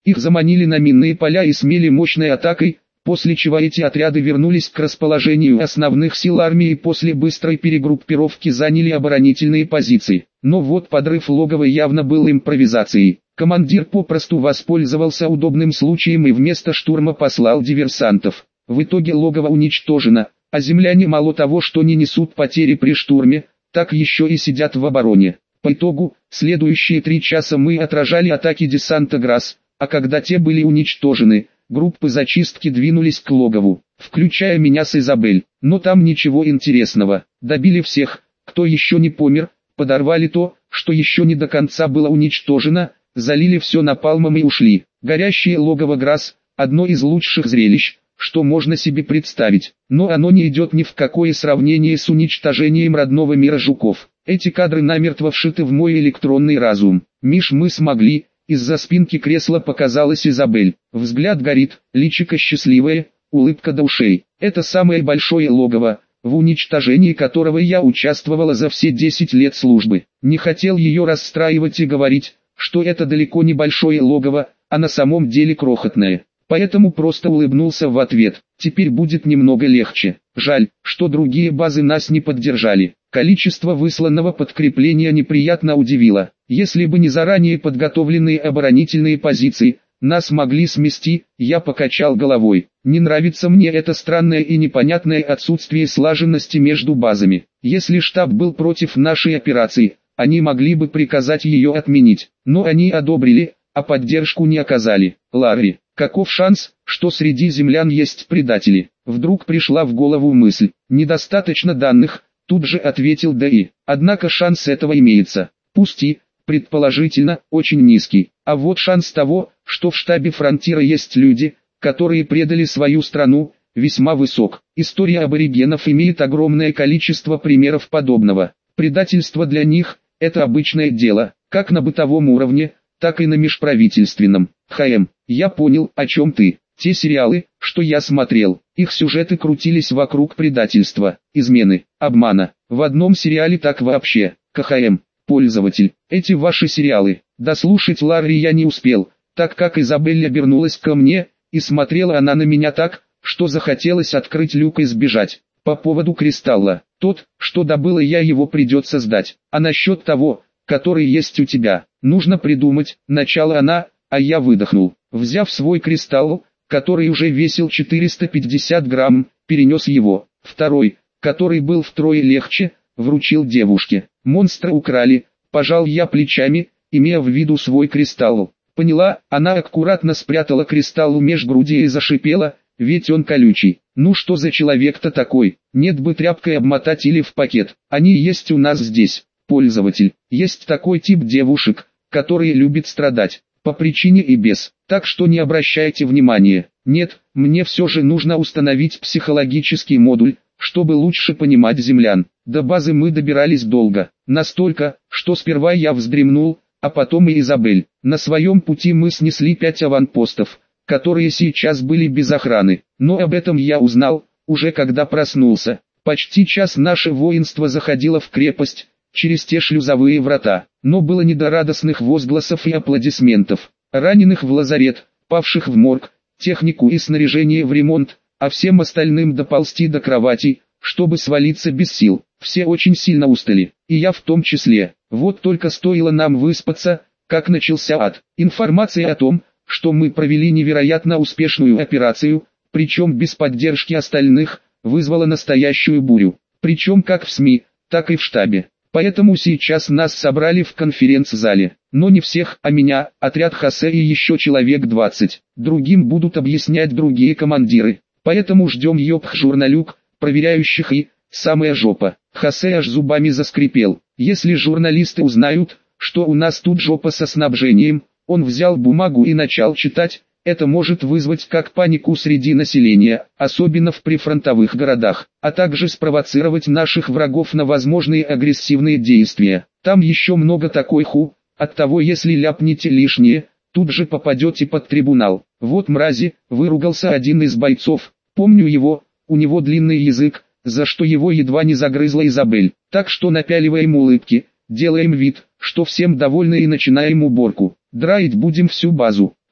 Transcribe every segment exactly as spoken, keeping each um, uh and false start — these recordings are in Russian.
Их заманили на минные поля и смели мощной атакой, после чего эти отряды вернулись к расположению основных сил армии и после быстрой перегруппировки заняли оборонительные позиции. Но вот подрыв логова явно был импровизацией. Командир попросту воспользовался удобным случаем и вместо штурма послал диверсантов. В итоге логово уничтожено, а земляне мало того, что не несут потери при штурме, так еще и сидят в обороне. По итогу, следующие три часа мы отражали атаки десанта ГРАС, а когда те были уничтожены, группы зачистки двинулись к логову, включая меня с Изабель. Но там ничего интересного. Добили всех, кто еще не помер, подорвали то, что еще не до конца было уничтожено, залили все напалмом и ушли. Горящее логово ГРАС – одно из лучших зрелищ, что можно себе представить, но оно не идет ни в какое сравнение с уничтожением родного мира жуков. Эти кадры намертво вшиты в мой электронный разум. «Миш, мы смогли», из-за спинки кресла показалась Изабель. Взгляд горит, личико счастливое, улыбка до ушей. Это самое большое логово, в уничтожении которого я участвовала за все десять лет службы. Не хотел ее расстраивать и говорить, что это далеко не большое логово, а на самом деле крохотное. Поэтому просто улыбнулся в ответ. Теперь будет немного легче. Жаль, что другие базы нас не поддержали. Количество высланного подкрепления неприятно удивило. Если бы не заранее подготовленные оборонительные позиции, нас могли смести. Я покачал головой. Не нравится мне это странное и непонятное отсутствие слаженности между базами. Если штаб был против нашей операции, они могли бы приказать ее отменить. Но они одобрили, а поддержку не оказали. Ларри, каков шанс, что среди землян есть предатели? Вдруг пришла в голову мысль. Недостаточно данных, тут же ответил Дэи. Однако шанс этого имеется. Пусть и, предположительно, очень низкий. А вот шанс того, что в штабе Фронтира есть люди, которые предали свою страну, весьма высок. История аборигенов имеет огромное количество примеров подобного. Предательство для них – это обычное дело, как на бытовом уровне, так и на межправительственном. ХМ, я понял, о чем ты. Те сериалы, что я смотрел, их сюжеты крутились вокруг предательства, измены, обмана. В одном сериале так вообще. КХМ, пользователь, эти ваши сериалы. Дослушать Ларри я не успел, так как Изабель обернулась ко мне, и смотрела она на меня так, что захотелось открыть люк и сбежать. По поводу кристалла, тот, что добыла я, его придется сдать. А насчет того, который есть у тебя, нужно придумать. Начала она, а я выдохнул. Взяв свой кристалл, который уже весил четыреста пятьдесят грамм, перенес его. Второй, который был втрое легче, вручил девушке. Монстра украли, пожал я плечами, имея в виду свой кристалл. Поняла, она аккуратно спрятала кристалл меж груди и зашипела, ведь он колючий. Ну что за человек-то такой? Нет бы тряпкой обмотать или в пакет. Они есть у нас здесь. Пользователь. Есть такой тип девушек, которые любят страдать. По причине и без. Так что не обращайте внимания. Нет, мне все же нужно установить психологический модуль, чтобы лучше понимать землян. До базы мы добирались долго. Настолько, что сперва я вздремнул, а потом и Изабель. На своем пути мы снесли пять аванпостов, которые сейчас были без охраны. Но об этом я узнал, уже когда проснулся. Почти час наше воинство заходило в крепость, через те шлюзовые врата. Но было не до радостных возгласов и аплодисментов. Раненых в лазарет, павших в морг, технику и снаряжение в ремонт, а всем остальным доползти до кроватей, чтобы свалиться без сил. Все очень сильно устали, и я в том числе. Вот только стоило нам выспаться, как начался ад. Информация о том, что мы провели невероятно успешную операцию, причем без поддержки остальных, вызвала настоящую бурю. Причем как в СМИ, так и в штабе. Поэтому сейчас нас собрали в конференц-зале. Но не всех, а меня, отряд Хосе и еще человек двадцать. Другим будут объяснять другие командиры. Поэтому ждем ёпх-журналюк, проверяющих и, самая жопа. Хосе аж зубами заскрипел. Если журналисты узнают, что у нас тут жопа со снабжением, он взял бумагу и начал читать. Это может вызвать как панику среди населения, особенно в прифронтовых городах, а также спровоцировать наших врагов на возможные агрессивные действия. Там еще много такой ху, оттого если ляпнете лишнее, тут же попадете под трибунал. Вот мрази, выругался один из бойцов, помню его, у него длинный язык, за что его едва не загрызла Изабель. Так что напяливаем улыбки, делаем вид, что всем довольны и начинаем уборку. Драить будем всю базу.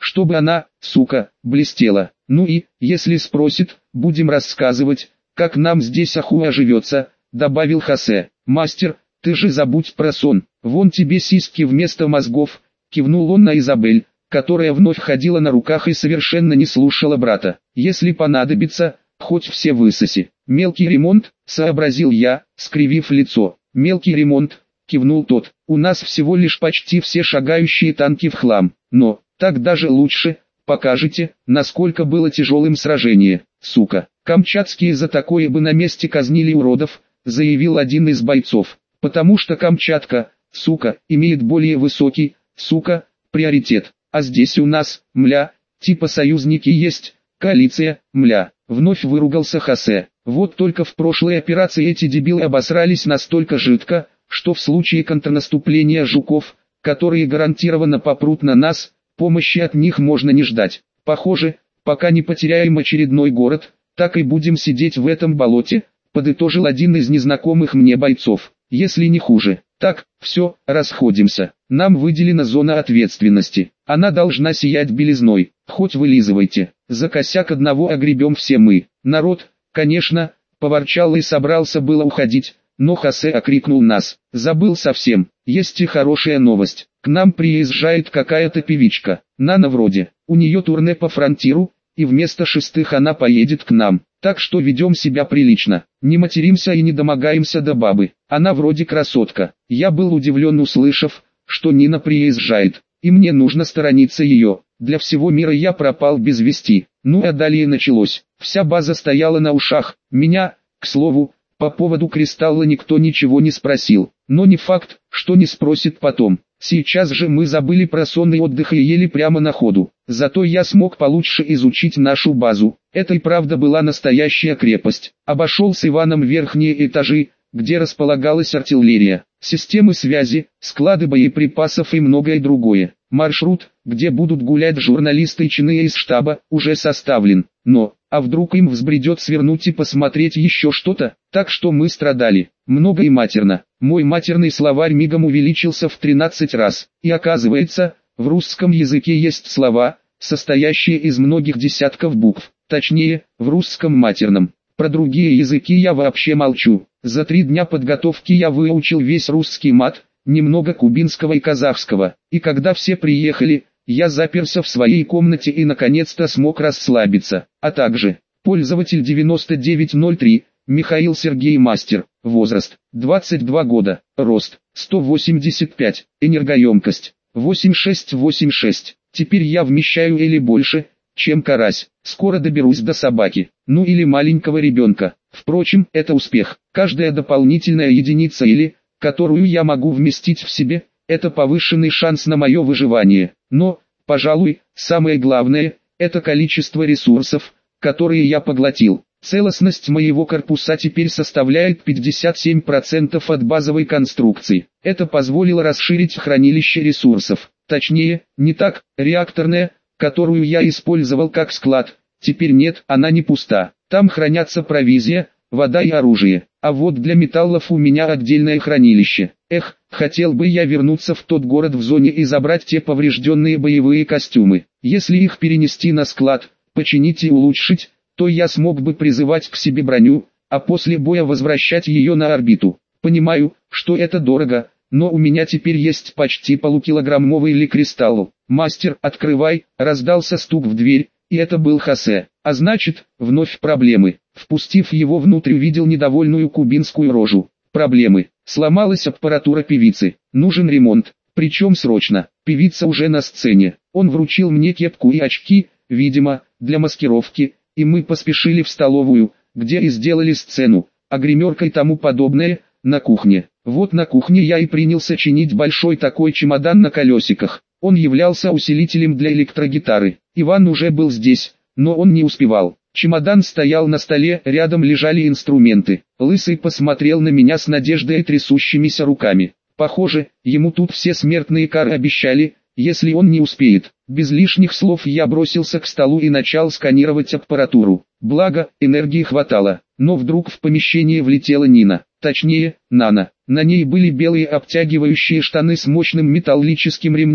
чтобы она, сука, блестела. Ну и, если спросит, будем рассказывать, как нам здесь ахуя живется, добавил Хосе. Мастер, ты же забудь про сон, вон тебе сиськи вместо мозгов, кивнул он на Изабель, которая вновь ходила на руках и совершенно не слушала брата. Если понадобится, хоть все высоси. Мелкий ремонт, сообразил я, скривив лицо. Мелкий ремонт, кивнул тот. У нас всего лишь почти все шагающие танки в хлам. Но, так даже лучше, покажете, насколько было тяжелым сражение. Сука, камчатские за такое бы на месте казнили уродов, заявил один из бойцов. Потому что Камчатка, сука, имеет более высокий, сука, приоритет. А здесь у нас, мля, типа союзники есть, коалиция, мля. Вновь выругался Хосе. Вот только в прошлой операции эти дебилы обосрались настолько жидко, что в случае контрнаступления жуков, которые гарантированно попрут на нас, помощи от них можно не ждать. Похоже, пока не потеряем очередной город, так и будем сидеть в этом болоте, подытожил один из незнакомых мне бойцов. Если не хуже. Так, все, расходимся. Нам выделена зона ответственности. Она должна сиять белизной. Хоть вылизывайте. За косяк одного огребем все мы. Народ, конечно, поворчал и собрался было уходить, но Хосе окрикнул нас. Забыл совсем. Есть и хорошая новость. К нам приезжает какая-то певичка. Нана вроде. У нее турне по фронтиру, и вместо шестых она поедет к нам. Так что ведем себя прилично, не материмся и не домогаемся до бабы. Она вроде красотка. Я был удивлен, услышав, что Нина приезжает, и мне нужно сторониться ее. Для всего мира я пропал без вести. Ну а далее началось. Вся база стояла на ушах. Меня, к слову, по поводу кристалла никто ничего не спросил. Но не факт, что не спросит потом. Сейчас же мы забыли про сонный отдых и ели прямо на ходу. Зато я смог получше изучить нашу базу. Это и правда была настоящая крепость. Обошел с Иваном верхние этажи, где располагалась артиллерия, системы связи, склады боеприпасов и многое другое. Маршрут, где будут гулять журналисты и чины из штаба, уже составлен. Но, а вдруг им взбредет свернуть и посмотреть еще что-то? Так что мы страдали. Много и матерно. Мой матерный словарь мигом увеличился в тринадцать раз. И оказывается, в русском языке есть слова, состоящие из многих десятков букв. Точнее, в русском матерном. Про другие языки я вообще молчу. За три дня подготовки я выучил весь русский мат, немного кубинского и казахского. И когда все приехали, я заперся в своей комнате и наконец-то смог расслабиться. А также, пользователь девяносто девять ноль три, Михаил Сергей Мастер, возраст, двадцать два года, рост, сто восемьдесят пять, энергоемкость, восемь шесть восемь шесть. Теперь я вмещаю или больше, чем карась. Скоро доберусь до собаки, ну или маленького ребенка. Впрочем, это успех. Каждая дополнительная единица или, которую я могу вместить в себе, это повышенный шанс на мое выживание. Но, пожалуй, самое главное, это количество ресурсов, которые я поглотил. Целостность моего корпуса теперь составляет пятьдесят семь процентов от базовой конструкции. Это позволило расширить хранилище ресурсов. Точнее, не так, реакторная, которую я использовал как склад, теперь нет, она не пуста. Там хранятся провизия, вода и оружие. А вот для металлов у меня отдельное хранилище. Эх, хотел бы я вернуться в тот город в зоне и забрать те поврежденные боевые костюмы. Если их перенести на склад, починить и улучшить, то я смог бы призывать к себе броню, а после боя возвращать ее на орбиту. Понимаю, что это дорого, но у меня теперь есть почти полукилограммовый ликристалл. «Мастер, открывай!» — раздался стук в дверь, и это был Хосе. А значит, вновь проблемы. Впустив его внутрь, увидел недовольную кубинскую рожу. Проблемы. Сломалась аппаратура певицы. Нужен ремонт. Причем срочно. Певица уже на сцене. Он вручил мне кепку и очки, видимо, для маскировки, и мы поспешили в столовую, где и сделали сцену, а гримерка и тому подобное, на кухне. Вот на кухне я и принялся чинить большой такой чемодан на колесиках. Он являлся усилителем для электрогитары. Иван уже был здесь, но он не успевал. Чемодан стоял на столе, рядом лежали инструменты. Лысый посмотрел на меня с надеждой и трясущимися руками. Похоже, ему тут все смертные кары обещали, если он не успеет. Без лишних слов я бросился к столу и начал сканировать аппаратуру. Благо, энергии хватало. Но вдруг в помещение влетела Нина. Точнее, Нана. На ней были белые обтягивающие штаны с мощным металлическим ремнем,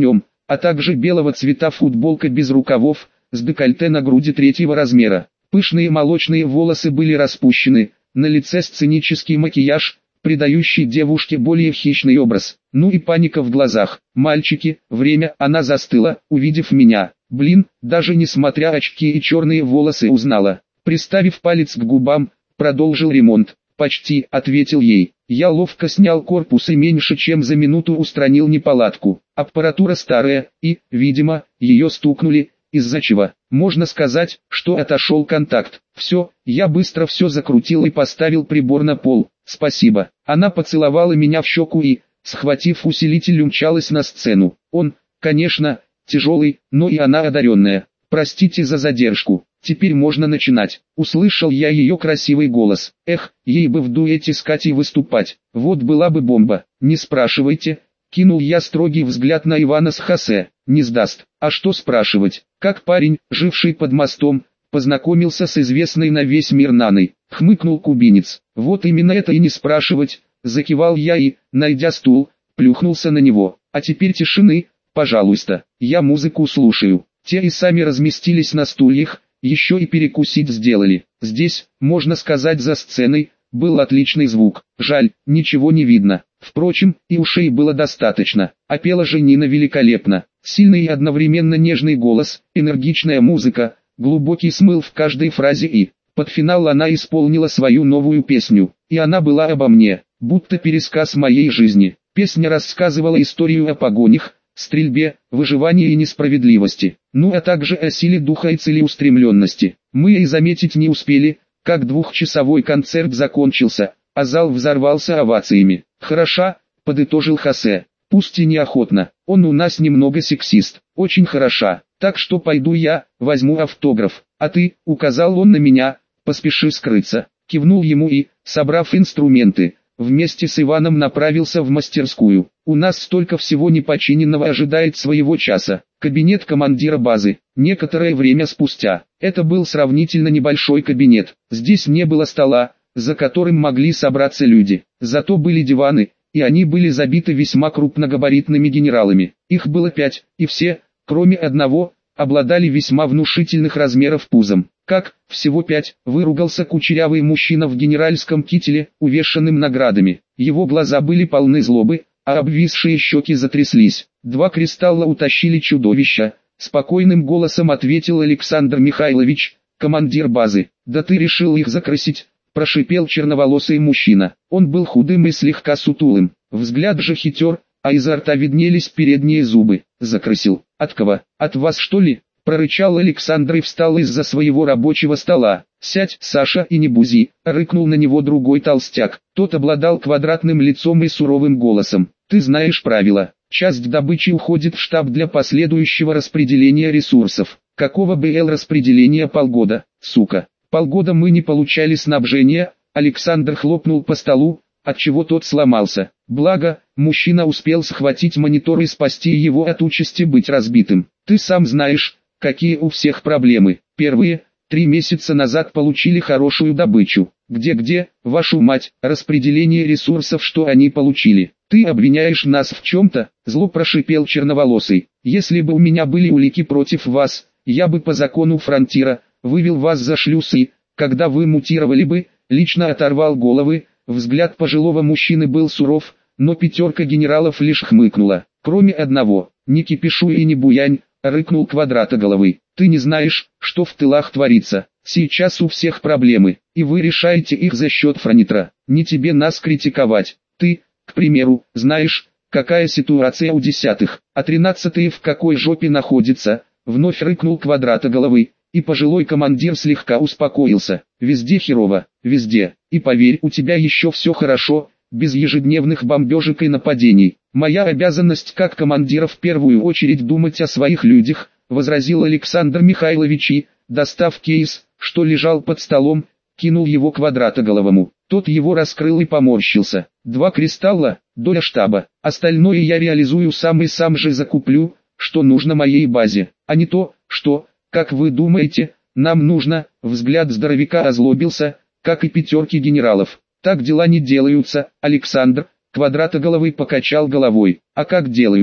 а также белого цвета футболка без рукавов, с декольте на груди третьего размера. Пышные молочные волосы были распущены, на лице сценический макияж, придающий девушке более хищный образ. Ну и паника в глазах. «Мальчики, время!» Она застыла, увидев меня. Блин, даже несмотря очки и черные волосы узнала. Приставив палец к губам, продолжил ремонт. «Почти», — ответил ей. Я ловко снял корпус и меньше чем за минуту устранил неполадку. Аппаратура старая, и, видимо, ее стукнули, из-за чего, можно сказать, что отошел контакт. Все, я быстро все закрутил и поставил прибор на пол. «Спасибо». Она поцеловала меня в щеку и, схватив усилитель, умчалась на сцену. Он, конечно, тяжелый, но и она одаренная. «Простите за задержку. Теперь можно начинать». Услышал я ее красивый голос. Эх, ей бы в дуэте с Катей выступать. Вот была бы бомба. «Не спрашивайте». Кинул я строгий взгляд на Ивана с Хосе. «Не сдаст». А что спрашивать? Как парень, живший под мостом, познакомился с известной на весь мир Наной. Хмыкнул кубинец. Вот именно это и не спрашивать. Закивал я и, найдя стул, плюхнулся на него. А теперь тишины, пожалуйста. Я музыку слушаю. Те и сами разместились на стульях, еще и перекусить сделали. Здесь, можно сказать, за сценой, был отличный звук. Жаль, ничего не видно. Впрочем, и ушей было достаточно. А пела же Нина великолепно. Сильный и одновременно нежный голос, энергичная музыка, глубокий смысл в каждой фразе и, под финал она исполнила свою новую песню. И она была обо мне, будто пересказ моей жизни. Песня рассказывала историю о погонях, стрельбе, выживании и несправедливости, ну а также о силе духа и целеустремленности. Мы и заметить не успели, как двухчасовой концерт закончился, а зал взорвался овациями. «Хороша», — подытожил Хосе, — «пусть и неохотно, он у нас немного сексист, очень хороша, так что пойду я, возьму автограф, а ты», — указал он на меня, — «поспеши скрыться». Кивнул ему и, собрав инструменты, вместе с Иваном направился в мастерскую. У нас столько всего непочиненного ожидает своего часа. Кабинет командира базы. Некоторое время спустя. Это был сравнительно небольшой кабинет. Здесь не было стола, за которым могли собраться люди. Зато были диваны, и они были забиты весьма крупногабаритными генералами. Их было пять, и все, кроме одного, обладали весьма внушительных размеров пузом. «Как, всего пять?» — выругался кучерявый мужчина в генеральском кителе, увешанным наградами. Его глаза были полны злобы, а обвисшие щеки затряслись. «Два кристалла утащили чудовища», — спокойным голосом ответил Александр Михайлович, командир базы. «Да ты решил их закрасить», — прошипел черноволосый мужчина. Он был худым и слегка сутулым, взгляд же хитер, а изо рта виднелись передние зубы. «Закрасил? От кого? От вас что ли?» — прорычал Александр и встал из-за своего рабочего стола. «Сядь, Саша, и не бузи», — рыкнул на него другой толстяк. Тот обладал квадратным лицом и суровым голосом. «Ты знаешь правила. Часть добычи уходит в штаб для последующего распределения ресурсов. Какого БЛ распределения полгода, сука? Полгода мы не получали снабжения». Александр хлопнул по столу, отчего тот сломался. Благо, мужчина успел схватить монитор и спасти его от участи быть разбитым. «Ты сам знаешь, какие у всех проблемы. Первые, три месяца назад получили хорошую добычу. Где-где, вашу мать, распределение ресурсов, что они получили? Ты обвиняешь нас в чем-то?» Зло прошипел черноволосый. «Если бы у меня были улики против вас, я бы по закону фронтира вывел вас за шлюз и, когда вы мутировали бы, лично оторвал головы». Взгляд пожилого мужчины был суров, но пятерка генералов лишь хмыкнула. «Кроме одного, не кипишуй и не буянь», — рыкнул Квадратоголовый. «Ты не знаешь, что в тылах творится. Сейчас у всех проблемы, и вы решаете их за счет фронитра. Не тебе нас критиковать. Ты, к примеру, знаешь, какая ситуация у десятых, а тринадцатые в какой жопе находится», — вновь рыкнул Квадратоголовый. И пожилой командир слегка успокоился. «Везде херово, везде. И поверь, у тебя еще все хорошо, без ежедневных бомбежек и нападений. Моя обязанность как командира в первую очередь думать о своих людях», — возразил Александр Михайлович и, достав кейс, что лежал под столом, кинул его Квадратоголовому. Тот его раскрыл и поморщился. «Два кристалла, доля штаба. Остальное я реализую сам и сам же закуплю, что нужно моей базе, а не то, что... Как вы думаете, нам нужно?» Взгляд здоровяка озлобился, как и пятерки генералов. «Так дела не делаются, Александр», — Квадратоголовый покачал головой. «А как делаются?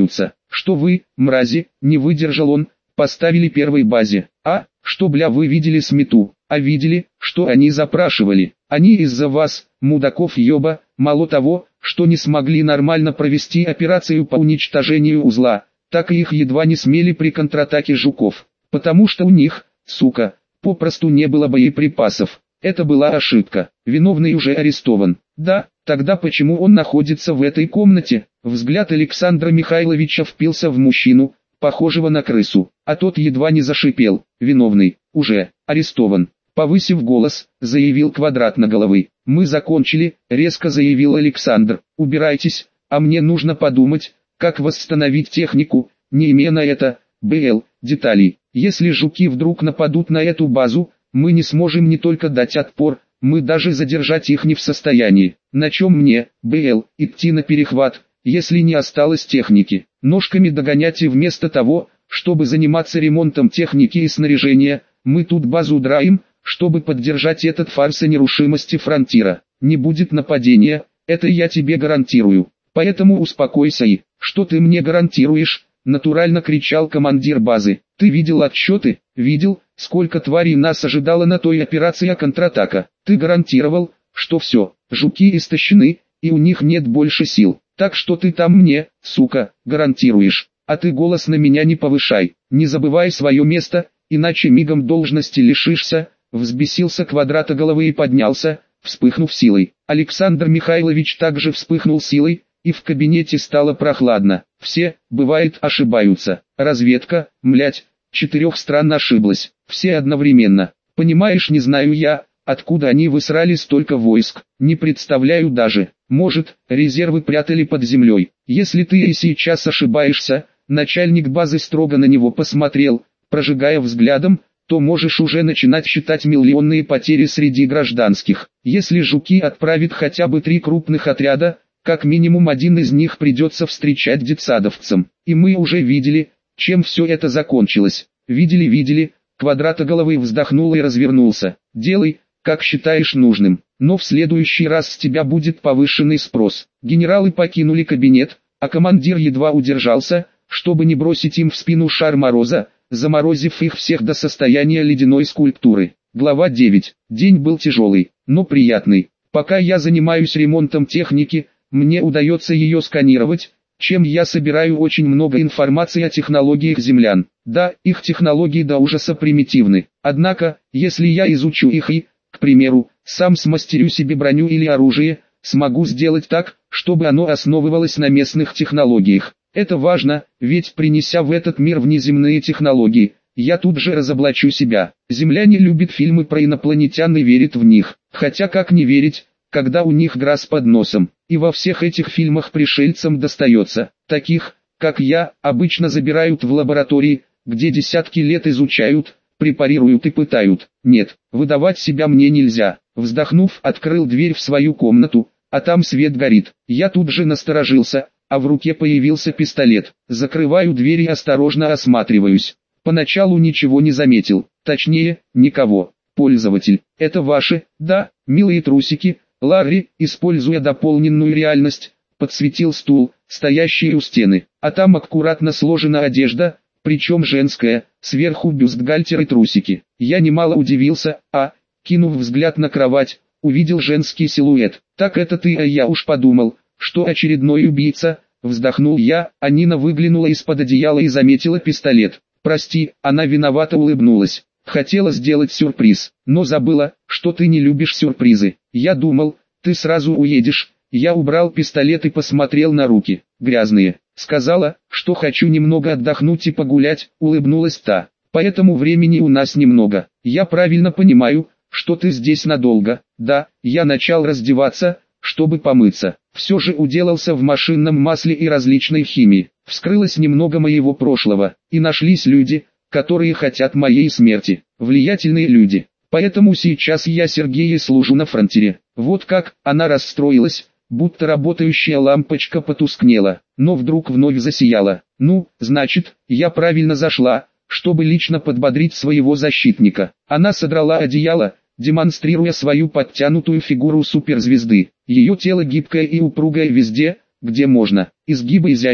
что вы, мрази, не выдержал он, поставили первой базе. А, что бля вы видели смету, а видели, что они запрашивали. Они из-за вас, мудаков ёба, мало того, что не смогли нормально провести операцию по уничтожению узла, так и их едва не смели при контратаке жуков. Потому что у них, сука, попросту не было боеприпасов. Это была ошибка. Виновный уже арестован. Да, тогда почему он находится в этой комнате? Взгляд Александра Михайловича впился в мужчину, похожего на крысу, а тот едва не зашипел. Виновный, уже, арестован. Повысив голос, заявил Квадратноголовый. «Мы закончили», — резко заявил Александр. «Убирайтесь, а мне нужно подумать, как восстановить технику, не имея на это, БЛ, деталей. Если жуки вдруг нападут на эту базу, мы не сможем не только дать отпор, мы даже задержать их не в состоянии. На чем мне, БЛ, идти на перехват, если не осталось техники? Ножками догонять и вместо того, чтобы заниматься ремонтом техники и снаряжения, мы тут базу драим, чтобы поддержать этот фарс о нерушимости фронтира. Не будет нападения, это я тебе гарантирую. Поэтому успокойся и, что ты мне гарантируешь?» Натурально кричал командир базы. «Ты видел отчеты? Видел, сколько тварей нас ожидало на той операции контратака? Ты гарантировал, что все, жуки истощены, и у них нет больше сил. Так что ты там мне, сука, гарантируешь. А ты голос на меня не повышай, не забывай свое место, иначе мигом должности лишишься». Взбесился Квадратоголовый и поднялся, вспыхнув силой. Александр Михайлович также вспыхнул силой, и в кабинете стало прохладно. Все, бывает, ошибаются. Разведка, млять, четырех стран ошиблась. Все одновременно. Понимаешь, не знаю я, откуда они высрали столько войск. Не представляю даже. Может, резервы прятали под землей. Если ты и сейчас ошибаешься, начальник базы строго на него посмотрел, прожигая взглядом, то можешь уже начинать считать миллионные потери среди гражданских. Если жуки отправят хотя бы три крупных отряда, как минимум один из них придется встречать детсадовцам. И мы уже видели, чем все это закончилось. Видели, видели, Квадратоголовый вздохнул и развернулся. Делай, как считаешь нужным, но в следующий раз с тебя будет повышенный спрос. Генералы покинули кабинет, а командир едва удержался, чтобы не бросить им в спину шар мороза, заморозив их всех до состояния ледяной скульптуры. Глава девять. День был тяжелый, но приятный. Пока я занимаюсь ремонтом техники, мне удается ее сканировать, чем я собираю очень много информации о технологиях землян. Да, их технологии до ужаса примитивны. Однако, если я изучу их и, к примеру, сам смастерю себе броню или оружие, смогу сделать так, чтобы оно основывалось на местных технологиях. Это важно, ведь принеся в этот мир внеземные технологии, я тут же разоблачу себя. Земляне любят фильмы про инопланетян и верят в них. Хотя как не верить, когда у них грязь под носом. И во всех этих фильмах пришельцам достается. Таких, как я, обычно забирают в лаборатории, где десятки лет изучают, препарируют и пытают. Нет, выдавать себя мне нельзя. Вздохнув, открыл дверь в свою комнату, а там свет горит. Я тут же насторожился, а в руке появился пистолет. Закрываю дверь и осторожно осматриваюсь. Поначалу ничего не заметил, точнее, никого. Пользователь, это ваши, да, милые трусики. Ларри, используя дополненную реальность, подсветил стул, стоящий у стены, а там аккуратно сложена одежда, причем женская, сверху бюстгальтер и трусики. Я немало удивился, а, кинув взгляд на кровать, увидел женский силуэт. Так это ты, а я уж подумал, что очередной убийца. Вздохнул я, а Нина выглянула из-под одеяла и заметила пистолет. Прости, она виновато улыбнулась. Хотела сделать сюрприз, но забыла, что ты не любишь сюрпризы. Я думал, ты сразу уедешь. Я убрал пистолет и посмотрел на руки, грязные. Сказала, что хочу немного отдохнуть и погулять, улыбнулась та. Поэтому времени у нас немного. Я правильно понимаю, что ты здесь надолго. Да, я начал раздеваться, чтобы помыться. Все же уделался в машинном масле и различной химии. Вскрылось немного моего прошлого, и нашлись люди, которые хотят моей смерти, влиятельные люди. Поэтому сейчас я Сергею служу на фронтире. Вот как, она расстроилась, будто работающая лампочка потускнела, но вдруг вновь засияла. Ну, значит, я правильно зашла, чтобы лично подбодрить своего защитника. Она содрала одеяло, демонстрируя свою подтянутую фигуру суперзвезды. Ее тело гибкое и упругое везде, где можно. Изгибы изящны,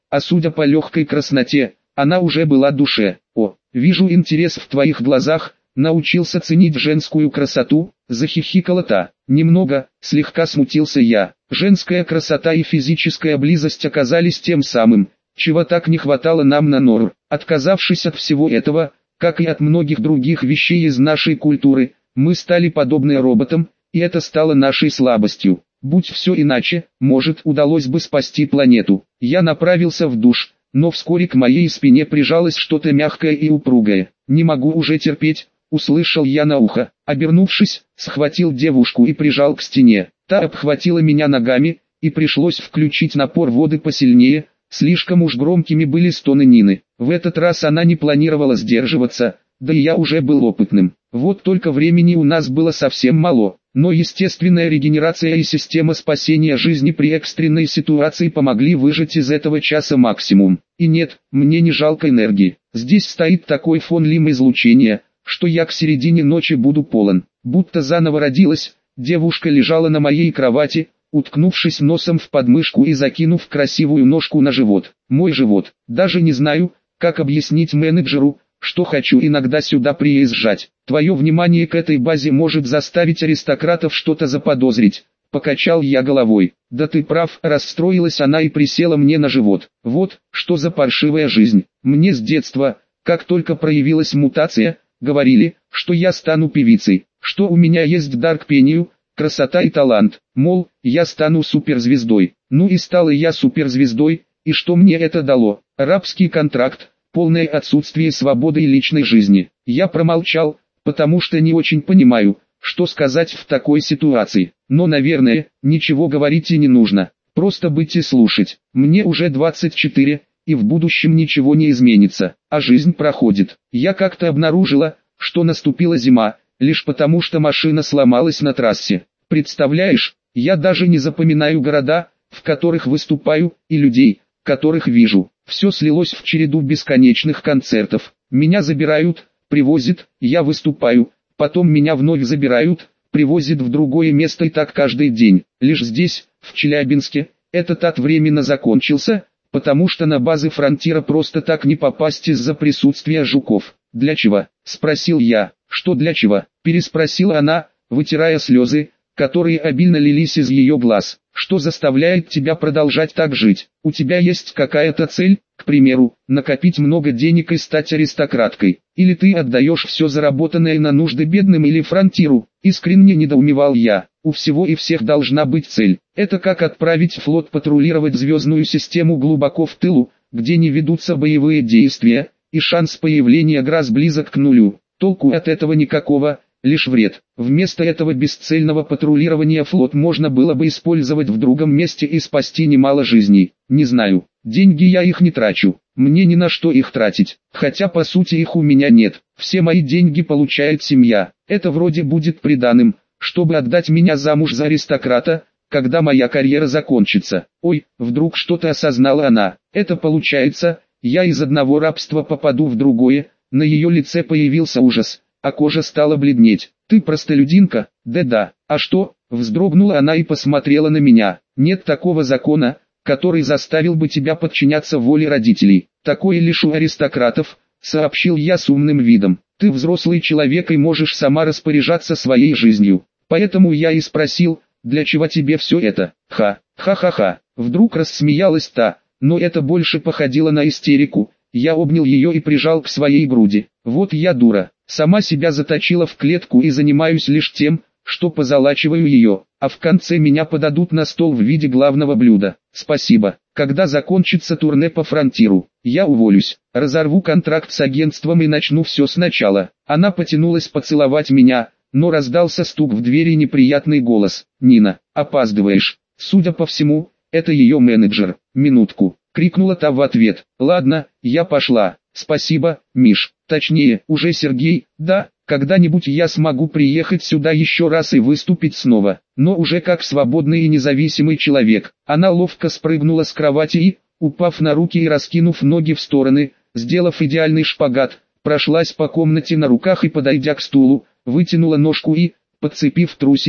а судя по легкой красноте, она уже была душе. О, вижу интерес в твоих глазах, научился ценить женскую красоту, захихикала та. Немного, слегка смутился я. Женская красота и физическая близость оказались тем самым, чего так не хватало нам на Нору. Отказавшись от всего этого, как и от многих других вещей из нашей культуры, мы стали подобны роботам, и это стало нашей слабостью. Будь все иначе, может, удалось бы спасти планету. Я направился в душ, но вскоре к моей спине прижалось что-то мягкое и упругое. «Не могу уже терпеть», — услышал я на ухо. Обернувшись, схватил девушку и прижал к стене. Та обхватила меня ногами, и пришлось включить напор воды посильнее, слишком уж громкими были стоны Нины. В этот раз она не планировала сдерживаться, да и я уже был опытным. Вот только времени у нас было совсем мало, но естественная регенерация и система спасения жизни при экстренной ситуации помогли выжать из этого часа максимум. И нет, мне не жалко энергии. Здесь стоит такой фон лим-излучения, что я к середине ночи буду полон. Будто заново родилась, девушка лежала на моей кровати, уткнувшись носом в подмышку и закинув красивую ножку на живот. Мой живот. Даже не знаю, как объяснить менеджеру, что хочу иногда сюда приезжать. Твое внимание к этой базе может заставить аристократов что-то заподозрить. Покачал я головой. Да ты прав, расстроилась она и присела мне на живот. Вот, что за паршивая жизнь. Мне с детства, как только проявилась мутация, говорили, что я стану певицей, что у меня есть дар к пению, красота и талант, мол, я стану суперзвездой. Ну и стала я суперзвездой, и что мне это дало? Рабский контракт, полное отсутствие свободы и личной жизни. Я промолчал, потому что не очень понимаю, что сказать в такой ситуации. Но, наверное, ничего говорить и не нужно, просто быть и слушать. Мне уже двадцать четыре, и в будущем ничего не изменится, а жизнь проходит. Я как-то обнаружила, что наступила зима, лишь потому что машина сломалась на трассе. Представляешь, я даже не запоминаю города, в которых выступаю, и людей, которых вижу. Все слилось в череду бесконечных концертов. Меня забирают, привозят, я выступаю, потом меня вновь забирают, привозят в другое место и так каждый день. Лишь здесь, в Челябинске, этот ад временно закончился, потому что на базы фронтира просто так не попасть из-за присутствия жуков. «Для чего?» – спросил я. «Что для чего?» – переспросила она, вытирая слезы, которые обильно лились из ее глаз. «Что заставляет тебя продолжать так жить? У тебя есть какая-то цель, к примеру, накопить много денег и стать аристократкой? Или ты отдаешь все заработанное на нужды бедным или фронтиру?» Искренне недоумевал я. У всего и всех должна быть цель. Это как отправить флот патрулировать звездную систему глубоко в тылу, где не ведутся боевые действия, и шанс появления грозы близок к нулю. Толку от этого никакого, лишь вред. Вместо этого бесцельного патрулирования флот можно было бы использовать в другом месте и спасти немало жизней. Не знаю, деньги я их не трачу, мне ни на что их тратить, хотя по сути их у меня нет. Все мои деньги получает семья, это вроде будет приданым, чтобы отдать меня замуж за аристократа, когда моя карьера закончится. Ой, вдруг что-то осознала она. Это получается, я из одного рабства попаду в другое. На ее лице появился ужас, а кожа стала бледнеть. «Ты простолюдинка?» «Да-да, а что?» Вздрогнула она и посмотрела на меня. «Нет такого закона, который заставил бы тебя подчиняться воле родителей. Такое лишь у аристократов», сообщил я с умным видом. «Ты взрослый человек и можешь сама распоряжаться своей жизнью. Поэтому я и спросил, для чего тебе все это?» «Ха, ха-ха-ха». Вдруг рассмеялась та, но это больше походило на истерику. Я обнял ее и прижал к своей груди. «Вот я дура, сама себя заточила в клетку и занимаюсь лишь тем, что позолачиваю ее, а в конце меня подадут на стол в виде главного блюда. Спасибо. Когда закончится турне по фронтиру, я уволюсь, разорву контракт с агентством и начну все сначала». Она потянулась поцеловать меня, но раздался стук в двери и неприятный голос. «Нина, опаздываешь». Судя по всему, это ее менеджер. «Минутку», — крикнула та в ответ. «Ладно, я пошла. Спасибо, Миш. Точнее, уже Сергей. Да, когда-нибудь я смогу приехать сюда еще раз и выступить снова, но уже как свободный и независимый человек». Она ловко спрыгнула с кровати и, упав на руки и раскинув ноги в стороны, сделав идеальный шпагат, прошлась по комнате на руках и, подойдя к стулу, вытянула ножку и, подцепив трусики,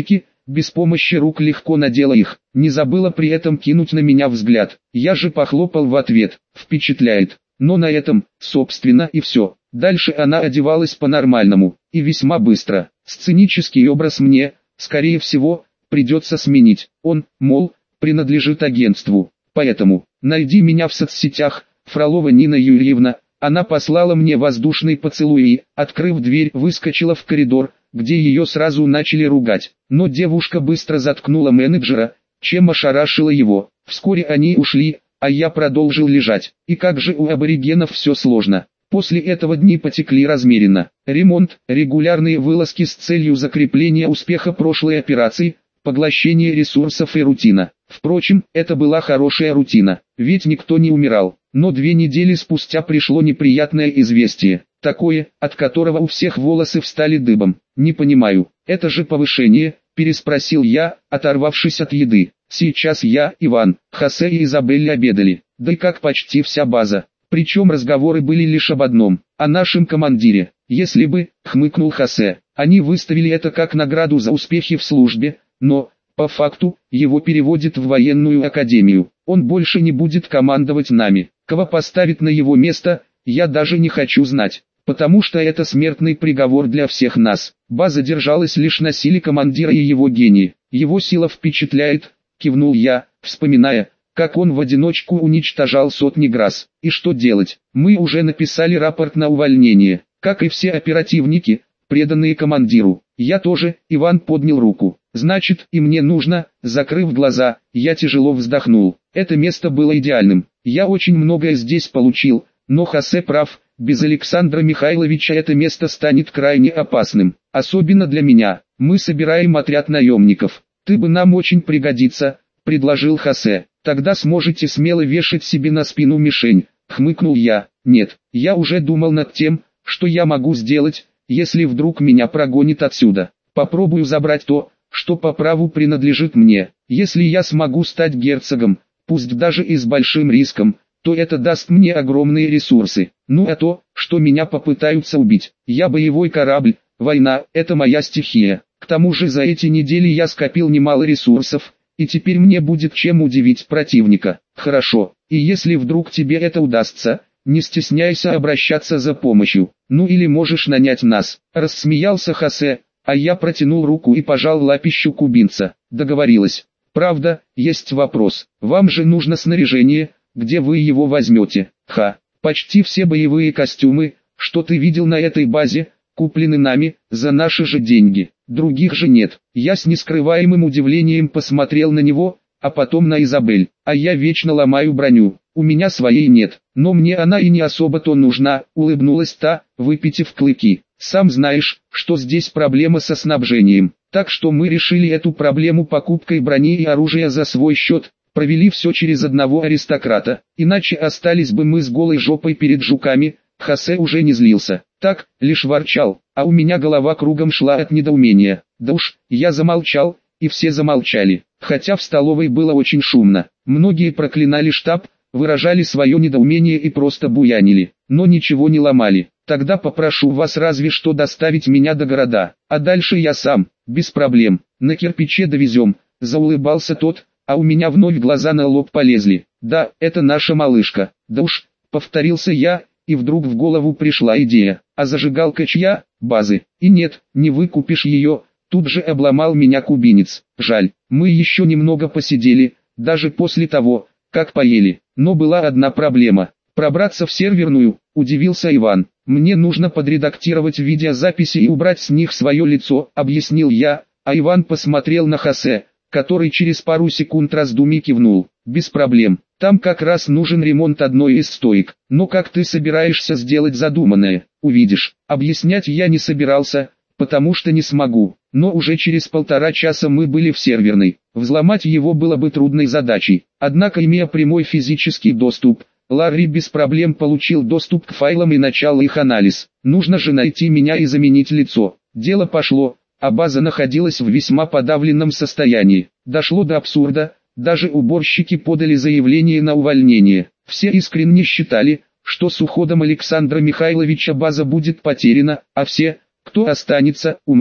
без помощи рук легко надела их, не забыла при этом кинуть на меня взгляд. Я же похлопал в ответ, впечатляет. Но на этом, собственно, и все. Дальше она одевалась по-нормальному, и весьма быстро. Сценический образ мне, скорее всего, придется сменить. Он, мол, принадлежит агентству. Поэтому, найди меня в соцсетях, Фролова Нина Юрьевна. Она послала мне воздушный поцелуй и, открыв дверь, выскочила в коридор, где ее сразу начали ругать. Но девушка быстро заткнула менеджера, чем ошарашила его. Вскоре они ушли, а я продолжил лежать. И как же у аборигенов все сложно. После этого дни потекли размеренно. Ремонт, регулярные вылазки с целью закрепления успеха прошлой операции, поглощение ресурсов и рутина. Впрочем, это была хорошая рутина, ведь никто не умирал. Но две недели спустя пришло неприятное известие, такое, от которого у всех волосы встали дыбом. «Не понимаю, это же повышение?» – переспросил я, оторвавшись от еды. Сейчас я, Иван, Хосе и Изабель обедали, да и как почти вся база. Причем разговоры были лишь об одном, о нашем командире. «Если бы», – хмыкнул Хосе, – «они выставили это как награду за успехи в службе, но, по факту, его переводят в военную академию. Он больше не будет командовать нами. Кого поставить на его место, я даже не хочу знать, потому что это смертный приговор для всех нас». База держалась лишь на силе командира и его гении. «Его сила впечатляет», – кивнул я, вспоминая, как он в одиночку уничтожал сотни ГРАС. «И что делать? Мы уже написали рапорт на увольнение, как и все оперативники, преданные командиру. Я тоже», – Иван поднял руку. «Значит, и мне нужно», – закрыв глаза, я тяжело вздохнул. Это место было идеальным. Я очень многое здесь получил, но Хосе прав, без Александра Михайловича это место станет крайне опасным. Особенно для меня. Мы собираем отряд наемников. «Ты бы нам очень пригодится», – предложил Хосе. «Тогда сможете смело вешать себе на спину мишень», – хмыкнул я. «Нет, я уже думал над тем, что я могу сделать, если вдруг меня прогонит отсюда. Попробую забрать то, что по праву принадлежит мне. Если я смогу стать герцогом, пусть даже и с большим риском, то это даст мне огромные ресурсы. Ну а то, что меня попытаются убить, я боевой корабль, война – это моя стихия. К тому же за эти недели я скопил немало ресурсов, и теперь мне будет чем удивить противника. Хорошо, и если вдруг тебе это удастся, не стесняйся обращаться за помощью. Ну или можешь нанять нас», – рассмеялся Хосе, а я протянул руку и пожал лапищу кубинца. «Договорилась. Правда, есть вопрос. Вам же нужно снаряжение, где вы его возьмете?» «Ха, почти все боевые костюмы, что ты видел на этой базе, куплены нами, за наши же деньги. Других же нет». Я с нескрываемым удивлением посмотрел на него, а потом на Изабель. «А я вечно ломаю броню. У меня своей нет, но мне она и не особо-то нужна», — улыбнулась та, выпитив клыки. «Сам знаешь, что здесь проблема со снабжением, так что мы решили эту проблему покупкой брони и оружия за свой счет, провели все через одного аристократа, иначе остались бы мы с голой жопой перед жуками». Хосе уже не злился, так, лишь ворчал, а у меня голова кругом шла от недоумения. Да уж, я замолчал, и все замолчали, хотя в столовой было очень шумно. Многие проклинали штаб, выражали свое недоумение и просто буянили, но ничего не ломали. «Тогда попрошу вас разве что доставить меня до города, а дальше я сам, без проблем, на кирпиче довезем», — заулыбался тот, а у меня вновь глаза на лоб полезли. «Да, это наша малышка». «Да уж», — повторился я, и вдруг в голову пришла идея. «А зажигалка чья?» «Базы». «И нет, не выкупишь ее», — тут же обломал меня кубинец. Жаль, мы еще немного посидели, даже после того, как поели, но была одна проблема. «Пробраться в серверную», — удивился Иван. «Мне нужно подредактировать видеозаписи и убрать с них свое лицо», — объяснил я, а Иван посмотрел на Хосе, который через пару секунд раздумий кивнул. «Без проблем, там как раз нужен ремонт одной из стоек, но как ты собираешься сделать задуманное, увидишь». Объяснять я не собирался, потому что не смогу, но уже через полтора часа мы были в серверной. Взломать его было бы трудной задачей, однако имея прямой физический доступ, Ларри без проблем получил доступ к файлам и начал их анализ. Нужно же найти меня и заменить лицо. Дело пошло, а база находилась в весьма подавленном состоянии. Дошло до абсурда, даже уборщики подали заявление на увольнение. Все искренне считали, что с уходом Александра Михайловича база будет потеряна, а все, кто останется, умрут.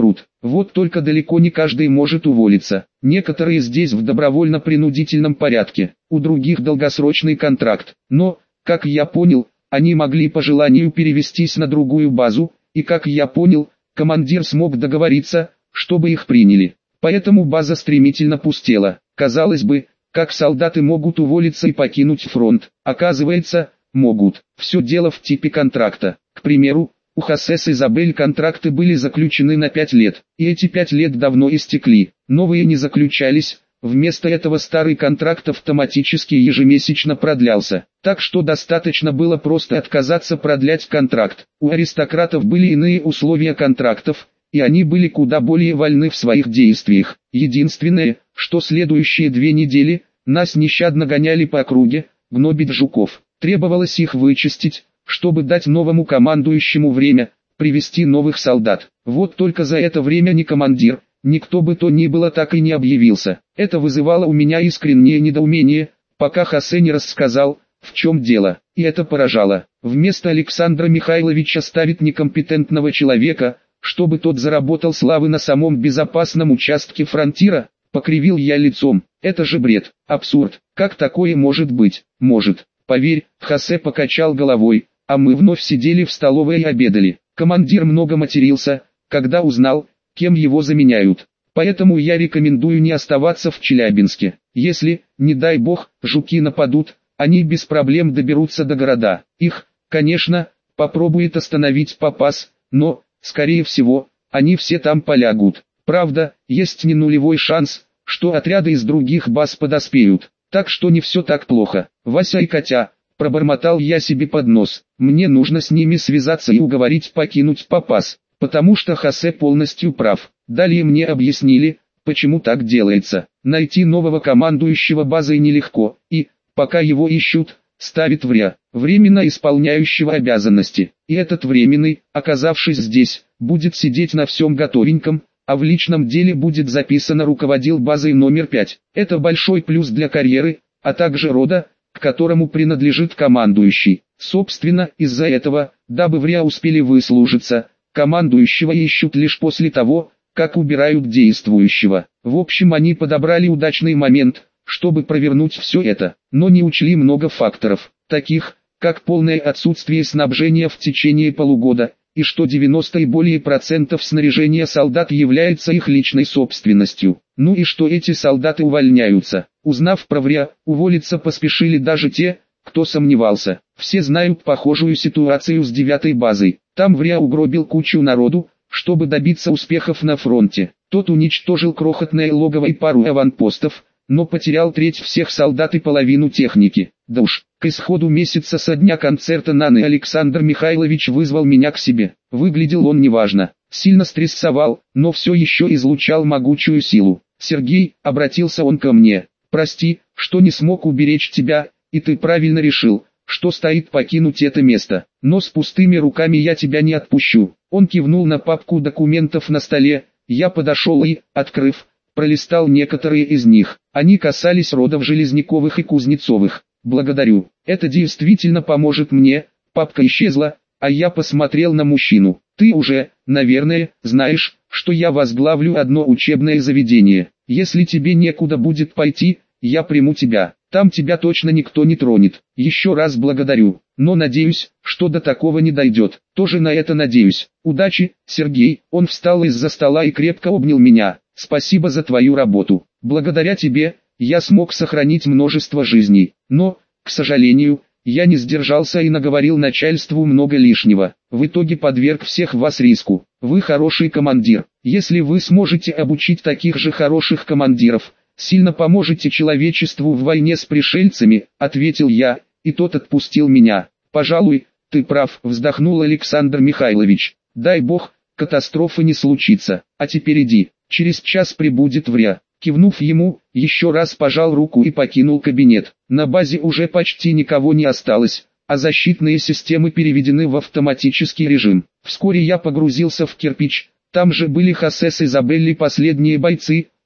Вот только далеко не каждый может уволиться. Некоторые здесь в добровольно-принудительном порядке, у других долгосрочный контракт. Но, как я понял, они могли по желанию перевестись на другую базу, и как я понял, командир смог договориться, чтобы их приняли. Поэтому база стремительно пустела. Казалось бы, как солдаты могут уволиться и покинуть фронт? Оказывается, могут. Все дело в типе контракта. К примеру, у Хосе с Изабель контракты были заключены на пять лет, и эти пять лет давно истекли. Новые не заключались, вместо этого старый контракт автоматически ежемесячно продлялся. Так что достаточно было просто отказаться продлять контракт. У аристократов были иные условия контрактов, и они были куда более вольны в своих действиях. Единственное, что следующие две недели, нас нещадно гоняли по округе, гнобить жуков. Требовалось их вычистить, чтобы дать новому командующему время, привести новых солдат. Вот только за это время ни командир, никто бы то ни было так и не объявился. Это вызывало у меня искреннее недоумение, пока Хосе не рассказал, в чем дело. И это поражало. Вместо Александра Михайловича ставит некомпетентного человека, чтобы тот заработал славы на самом безопасном участке фронтира. Покривил я лицом. Это же бред, абсурд. Как такое может быть? Может. Поверь, Хосе покачал головой, а мы вновь сидели в столовой и обедали. Командир много матерился, когда узнал, кем его заменяют. Поэтому я рекомендую не оставаться в Челябинске. Если, не дай бог, жуки нападут, они без проблем доберутся до города. Их, конечно, попробует остановить Попас, но, скорее всего, они все там полягут. Правда, есть не нулевой шанс, что отряды из других баз подоспеют. Так что не все так плохо. Вася и Катя, пробормотал я себе под нос. Мне нужно с ними связаться и уговорить покинуть Попас, потому что Хосе полностью прав. Далее мне объяснили, почему так делается. Найти нового командующего базой нелегко, и, пока его ищут, ставит вря, временно исполняющего обязанности. И этот временный, оказавшись здесь, будет сидеть на всем готовеньком, а в личном деле будет записано руководил базой номер пять. Это большой плюс для карьеры, а также рода, к которому принадлежит командующий. Собственно, из-за этого, дабы вря успели выслужиться, командующего ищут лишь после того, как убирают действующего. В общем, они подобрали удачный момент, чтобы провернуть все это, но не учли много факторов, таких, как полное отсутствие снабжения в течение полугода, и что девяносто и более процентов снаряжения солдат является их личной собственностью. Ну и что эти солдаты увольняются. Узнав про вря, уволиться поспешили даже те, кто сомневался. Все знают похожую ситуацию с девятой базой. Там вря угробил кучу народу, чтобы добиться успехов на фронте. Тот уничтожил крохотное логово и пару аванпостов, но потерял треть всех солдат и половину техники. Да уж, к исходу месяца со дня концерта Наны Александр Михайлович вызвал меня к себе. Выглядел он неважно, сильно стрессовал, но все еще излучал могучую силу. «Сергей», — обратился он ко мне, — «прости, что не смог уберечь тебя, и ты правильно решил, что стоит покинуть это место. Но с пустыми руками я тебя не отпущу». Он кивнул на папку документов на столе, я подошел и, открыв, пролистал некоторые из них. Они касались родов Железняковых и Кузнецовых. «Благодарю, это действительно поможет мне». Папка исчезла, а я посмотрел на мужчину. «Ты уже, наверное, знаешь, что я возглавлю одно учебное заведение. Если тебе некуда будет пойти, я приму тебя. Там тебя точно никто не тронет. Еще раз благодарю, но надеюсь, что до такого не дойдет. Тоже на это надеюсь. Удачи, Сергей». Он встал из-за стола и крепко обнял меня. «Спасибо за твою работу. Благодаря тебе, я смог сохранить множество жизней. Но, к сожалению, я не сдержался и наговорил начальству много лишнего. В итоге подверг всех вас риску. Вы хороший командир. Если вы сможете обучить таких же хороших командиров, сильно поможете человечеству в войне с пришельцами», — ответил я, и тот отпустил меня. «Пожалуй, ты прав», — вздохнул Александр Михайлович. «Дай бог, катастрофы не случится. А теперь иди, через час прибудет вря». Кивнув ему, еще раз пожал руку и покинул кабинет. На базе уже почти никого не осталось, а защитные системы переведены в автоматический режим. Вскоре я погрузился в кирпич, там же были Хосе с Изабеллой последние бойцы,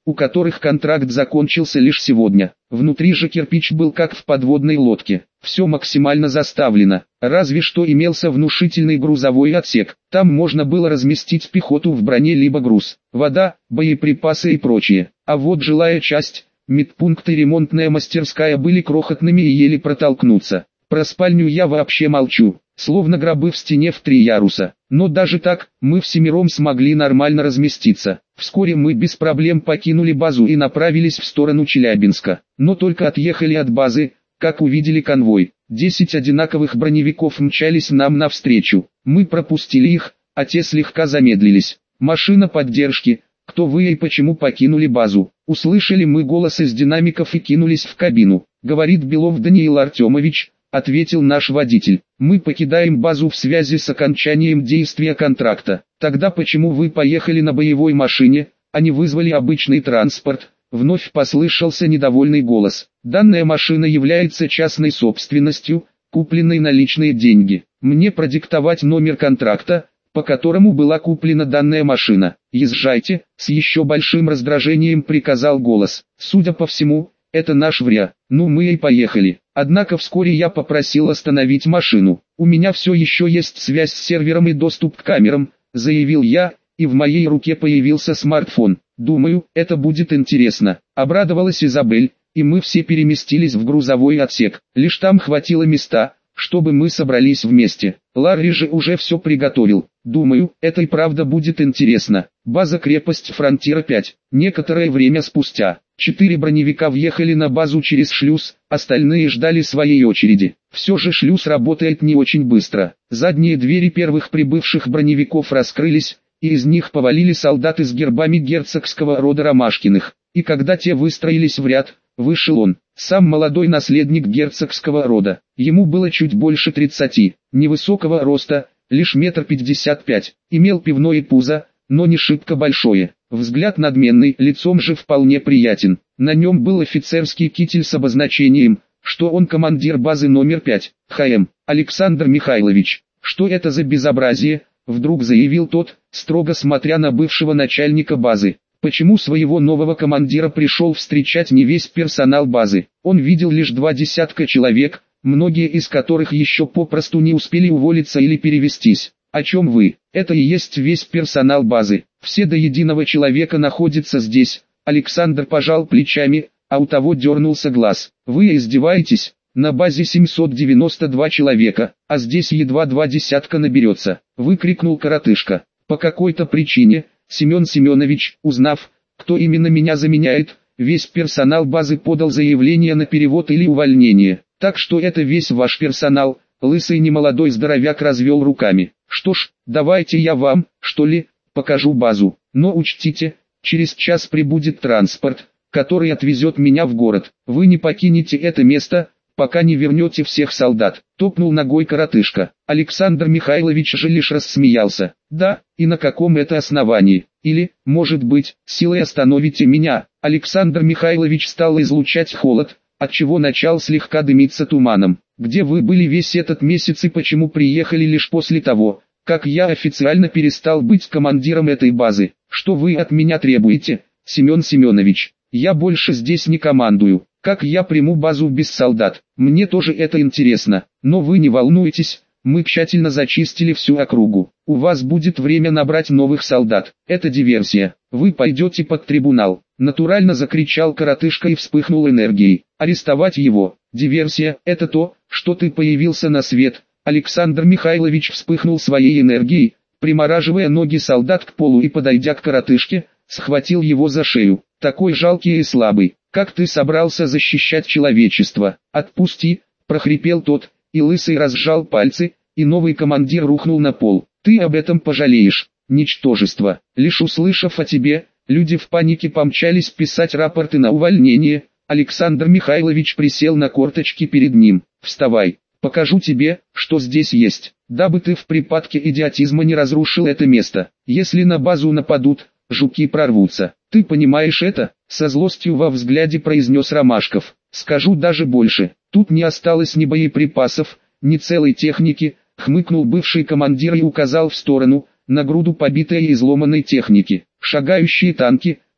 у которых контракт закончился лишь сегодня. Внутри же кирпич был как в подводной лодке. Все максимально заставлено, разве что имелся внушительный грузовой отсек. Там можно было разместить пехоту в броне либо груз, вода, боеприпасы и прочее. А вот жилая часть, медпункт и ремонтная мастерская были крохотными и еле протолкнуться. Про спальню я вообще молчу, словно гробы в стене в три яруса. Но даже так, мы всемиром смогли нормально разместиться. Вскоре мы без проблем покинули базу и направились в сторону Челябинска. Но только отъехали от базы, как увидели конвой. Десять одинаковых броневиков мчались нам навстречу. Мы пропустили их, а те слегка замедлились. Машина поддержки. Кто вы и почему покинули базу? Услышали мы голос из динамиков и кинулись в кабину. Говорит Белов Даниил Артемович, ответил наш водитель. Мы покидаем базу в связи с окончанием действия контракта. Тогда почему вы поехали на боевой машине, а не вызвали обычный транспорт? Вновь послышался недовольный голос. Данная машина является частной собственностью, купленной на личные деньги. Мне продиктовать номер контракта, по которому была куплена данная машина. Езжайте, с еще большим раздражением приказал голос. Судя по всему, это наш вря. Ну мы и поехали. Однако вскоре я попросил остановить машину. У меня все еще есть связь с сервером и доступ к камерам, заявил я, и в моей руке появился смартфон. Думаю, это будет интересно. Обрадовалась Изабель, и мы все переместились в грузовой отсек. Лишь там хватило места, чтобы мы собрались вместе. Ларри же уже все приготовил. Думаю, это и правда будет интересно. База-крепость Фронтира пять. Некоторое время спустя, четыре броневика въехали на базу через шлюз, остальные ждали своей очереди. Все же шлюз работает не очень быстро. Задние двери первых прибывших броневиков раскрылись, и из них повалили солдаты с гербами герцогского рода Ромашкиных. И когда те выстроились в ряд, вышел он, сам молодой наследник герцогского рода. Ему было чуть больше тридцати, невысокого роста, лишь метр пятьдесят пять, имел пивное пузо, но не шибко большое. Взгляд надменный, лицом же вполне приятен. На нем был офицерский китель с обозначением, что он командир базы номер пять, ХМ, Александр Михайлович. Что это за безобразие? Вдруг заявил тот, строго смотря на бывшего начальника базы. Почему своего нового командира пришел встречать не весь персонал базы? Он видел лишь два десятка человек, многие из которых еще попросту не успели уволиться или перевестись. О чем вы? Это и есть весь персонал базы. Все до единого человека находятся здесь. Александр пожал плечами, а у того дернулся глаз. Вы издеваетесь? На базе семьсот девяносто два человека, а здесь едва два десятка наберется. Выкрикнул коротышка. По какой-то причине, Семен Семенович, узнав, кто именно меня заменяет, весь персонал базы подал заявление на перевод или увольнение. Так что это весь ваш персонал. Лысый немолодой здоровяк развел руками. Что ж, давайте я вам, что ли, покажу базу. Но учтите, через час прибудет транспорт, который отвезет меня в город. Вы не покинете это место, пока не вернете всех солдат. Топнул ногой коротышка. Александр Михайлович же лишь рассмеялся. Да, и на каком это основании? Или, может быть, силой остановите меня? Александр Михайлович стал излучать холод, отчего начал слегка дымиться туманом. Где вы были весь этот месяц и почему приехали лишь после того, как я официально перестал быть командиром этой базы? Что вы от меня требуете, Семен Семенович? Я больше здесь не командую. Как я приму базу без солдат? Мне тоже это интересно. Но вы не волнуйтесь, мы тщательно зачистили всю округу. У вас будет время набрать новых солдат. Это диверсия. Вы пойдете под трибунал. Натурально закричал коротышка и вспыхнул энергией. Арестовать его. Диверсия – это то, что ты появился на свет. Александр Михайлович вспыхнул своей энергией, примораживая ноги солдат к полу и, подойдя к коротышке, схватил его за шею. Такой жалкий и слабый. Как ты собрался защищать человечество? Отпусти, прохрипел тот, и лысый разжал пальцы, и новый командир рухнул на пол. Ты об этом пожалеешь, ничтожество. Лишь услышав о тебе, люди в панике помчались писать рапорты на увольнение. Александр Михайлович присел на корточки перед ним. Вставай, покажу тебе, что здесь есть, дабы ты в припадке идиотизма не разрушил это место. Если на базу нападут, жуки прорвутся. Ты понимаешь это? Со злостью во взгляде произнес Ромашков. Скажу даже больше. Тут не осталось ни боеприпасов, ни целой техники, хмыкнул бывший командир и указал в сторону, на груду побитой и изломанной техники. Шагающие танки,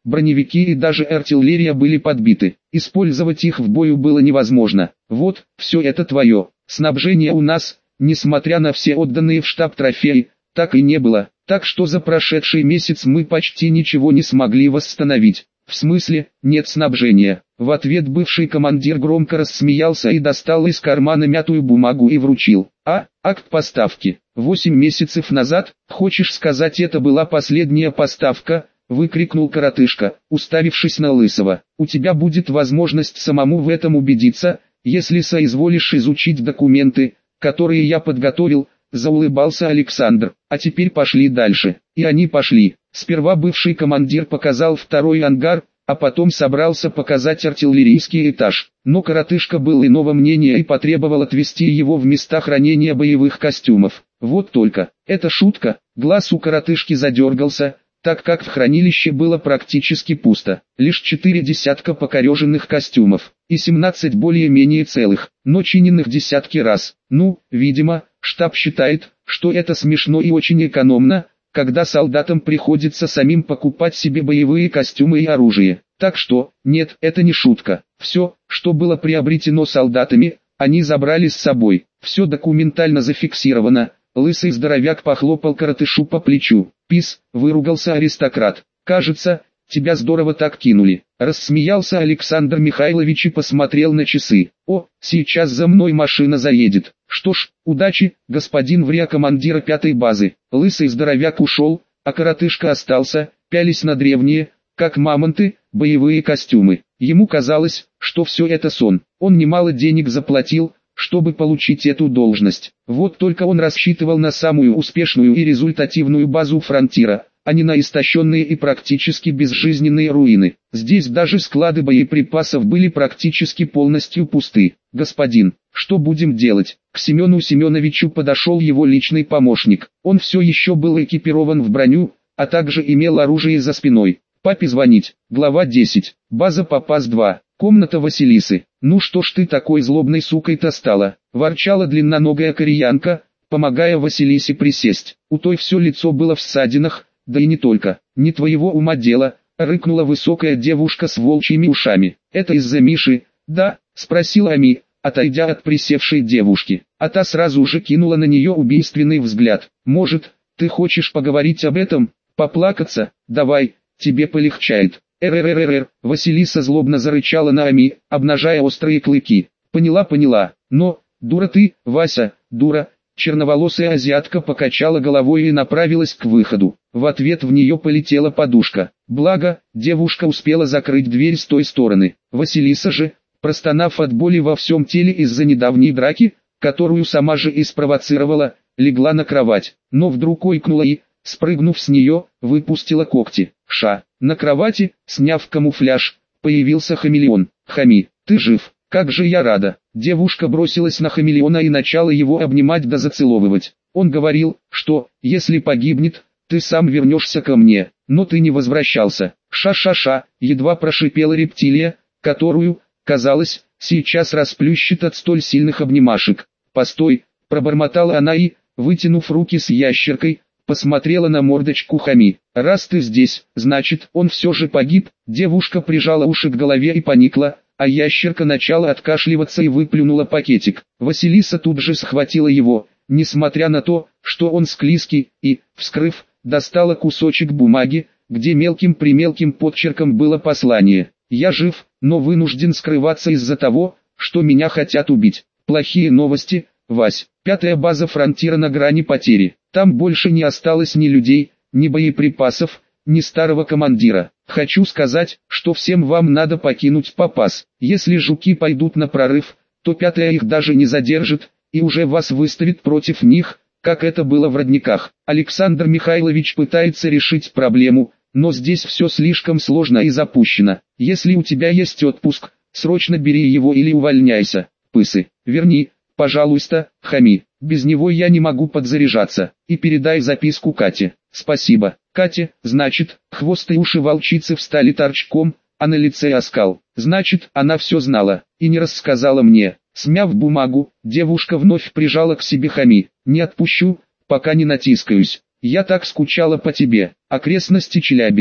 броневики и даже артиллерия были подбиты. Использовать их в бою было невозможно. Вот, все это твое. Снабжение у нас, несмотря на все отданные в штаб трофеи, так и не было. Так что за прошедший месяц мы почти ничего не смогли восстановить. В смысле, нет снабжения. В ответ бывший командир громко рассмеялся и достал из кармана мятую бумагу и вручил. А, акт поставки. Восемь месяцев назад, хочешь сказать, это была последняя поставка? Выкрикнул коротышка, уставившись на Лысого. У тебя будет возможность самому в этом убедиться, если соизволишь изучить документы, которые я подготовил. Заулыбался Александр. А теперь пошли дальше. И они пошли. Сперва бывший командир показал второй ангар, а потом собрался показать артиллерийский этаж. Но коротышка был иного мнения и потребовал отвезти его в места хранения боевых костюмов. Вот только, это шутка, глаз у коротышки задергался, так как в хранилище было практически пусто. Лишь четыре десятка покореженных костюмов, и семнадцать более-менее целых, но чиненных десятки раз. Ну, видимо, штаб считает, что это смешно и очень экономно, когда солдатам приходится самим покупать себе боевые костюмы и оружие. Так что, нет, это не шутка. Все, что было приобретено солдатами, они забрали с собой. Все документально зафиксировано. Лысый здоровяк похлопал коротышу по плечу. «Пис», — выругался аристократ. «Кажется, тебя здорово так кинули». Рассмеялся Александр Михайлович и посмотрел на часы. «О, сейчас за мной машина заедет. Что ж, удачи, господин вря командира пятой базы». Лысый здоровяк ушел, а коротышка остался, пялись на древние, как мамонты, боевые костюмы. Ему казалось, что все это сон. Он немало денег заплатил, чтобы получить эту должность. Вот только он рассчитывал на самую успешную и результативную базу фронтира, а не на истощенные и практически безжизненные руины. Здесь даже склады боеприпасов были практически полностью пусты. «Господин, что будем делать?» К Семену Семеновичу подошел его личный помощник. Он все еще был экипирован в броню, а также имел оружие за спиной. «Папе звонить». Глава десять. База Попас два. Комната Василисы. «Ну что ж ты такой злобной сукой-то стала?» – ворчала длинноногая кореянка, помогая Василисе присесть. У той все лицо было в ссадинах, да и не только. «Не твоего ума дело», – рыкнула высокая девушка с волчьими ушами. «Это из-за Миши?» «Да», – спросила Ами, отойдя от присевшей девушки. А та сразу же кинула на нее убийственный взгляд. «Может, ты хочешь поговорить об этом? Поплакаться? Давай, тебе полегчает». «РРРР», Василиса злобно зарычала на Ами, обнажая острые клыки. «Поняла, поняла, но, дура ты, Вася, дура». Черноволосая азиатка покачала головой и направилась к выходу. В ответ в нее полетела подушка. Благо, девушка успела закрыть дверь с той стороны. Василиса же, простонав от боли во всем теле из-за недавней драки, которую сама же и спровоцировала, легла на кровать, но вдруг ойкнула и, спрыгнув с нее, выпустила когти. Ша. На кровати, сняв камуфляж, появился хамелеон. «Хами, ты жив, как же я рада!» Девушка бросилась на хамелеона и начала его обнимать да зацеловывать. Он говорил, что, если погибнет, ты сам вернешься ко мне, но ты не возвращался. «Ша-ша-ша», едва прошипела рептилия, которую, казалось, сейчас расплющит от столь сильных обнимашек. «Постой», пробормотала она и, вытянув руки с ящеркой, посмотрела на мордочку Хами. «Раз ты здесь, значит, он все же погиб». Девушка прижала уши к голове и поникла, а ящерка начала откашливаться и выплюнула пакетик. Василиса тут же схватила его, несмотря на то, что он склизкий, и, вскрыв, достала кусочек бумаги, где мелким-примелким подчерком было послание. «Я жив, но вынужден скрываться из-за того, что меня хотят убить. Плохие новости, Вась. Пятая база фронтира на грани потери. Там больше не осталось ни людей, ни боеприпасов, ни старого командира. Хочу сказать, что всем вам надо покинуть Попас. Если жуки пойдут на прорыв, то пятая их даже не задержит, и уже вас выставит против них, как это было в Родниках». Александр Михайлович пытается решить проблему, но здесь все слишком сложно и запущено. «Если у тебя есть отпуск, срочно бери его или увольняйся. Пысы, верни, пожалуйста, Хами, без него я не могу подзаряжаться, и передай записку Кате». «Спасибо, Кате». Значит, хвост и уши волчицы встали торчком, а на лице оскал. Значит, она все знала, и не рассказала мне. Смяв бумагу, девушка вновь прижала к себе Хами. «Не отпущу, пока не натискаюсь. Я так скучала по тебе». Окрестности Челябинска.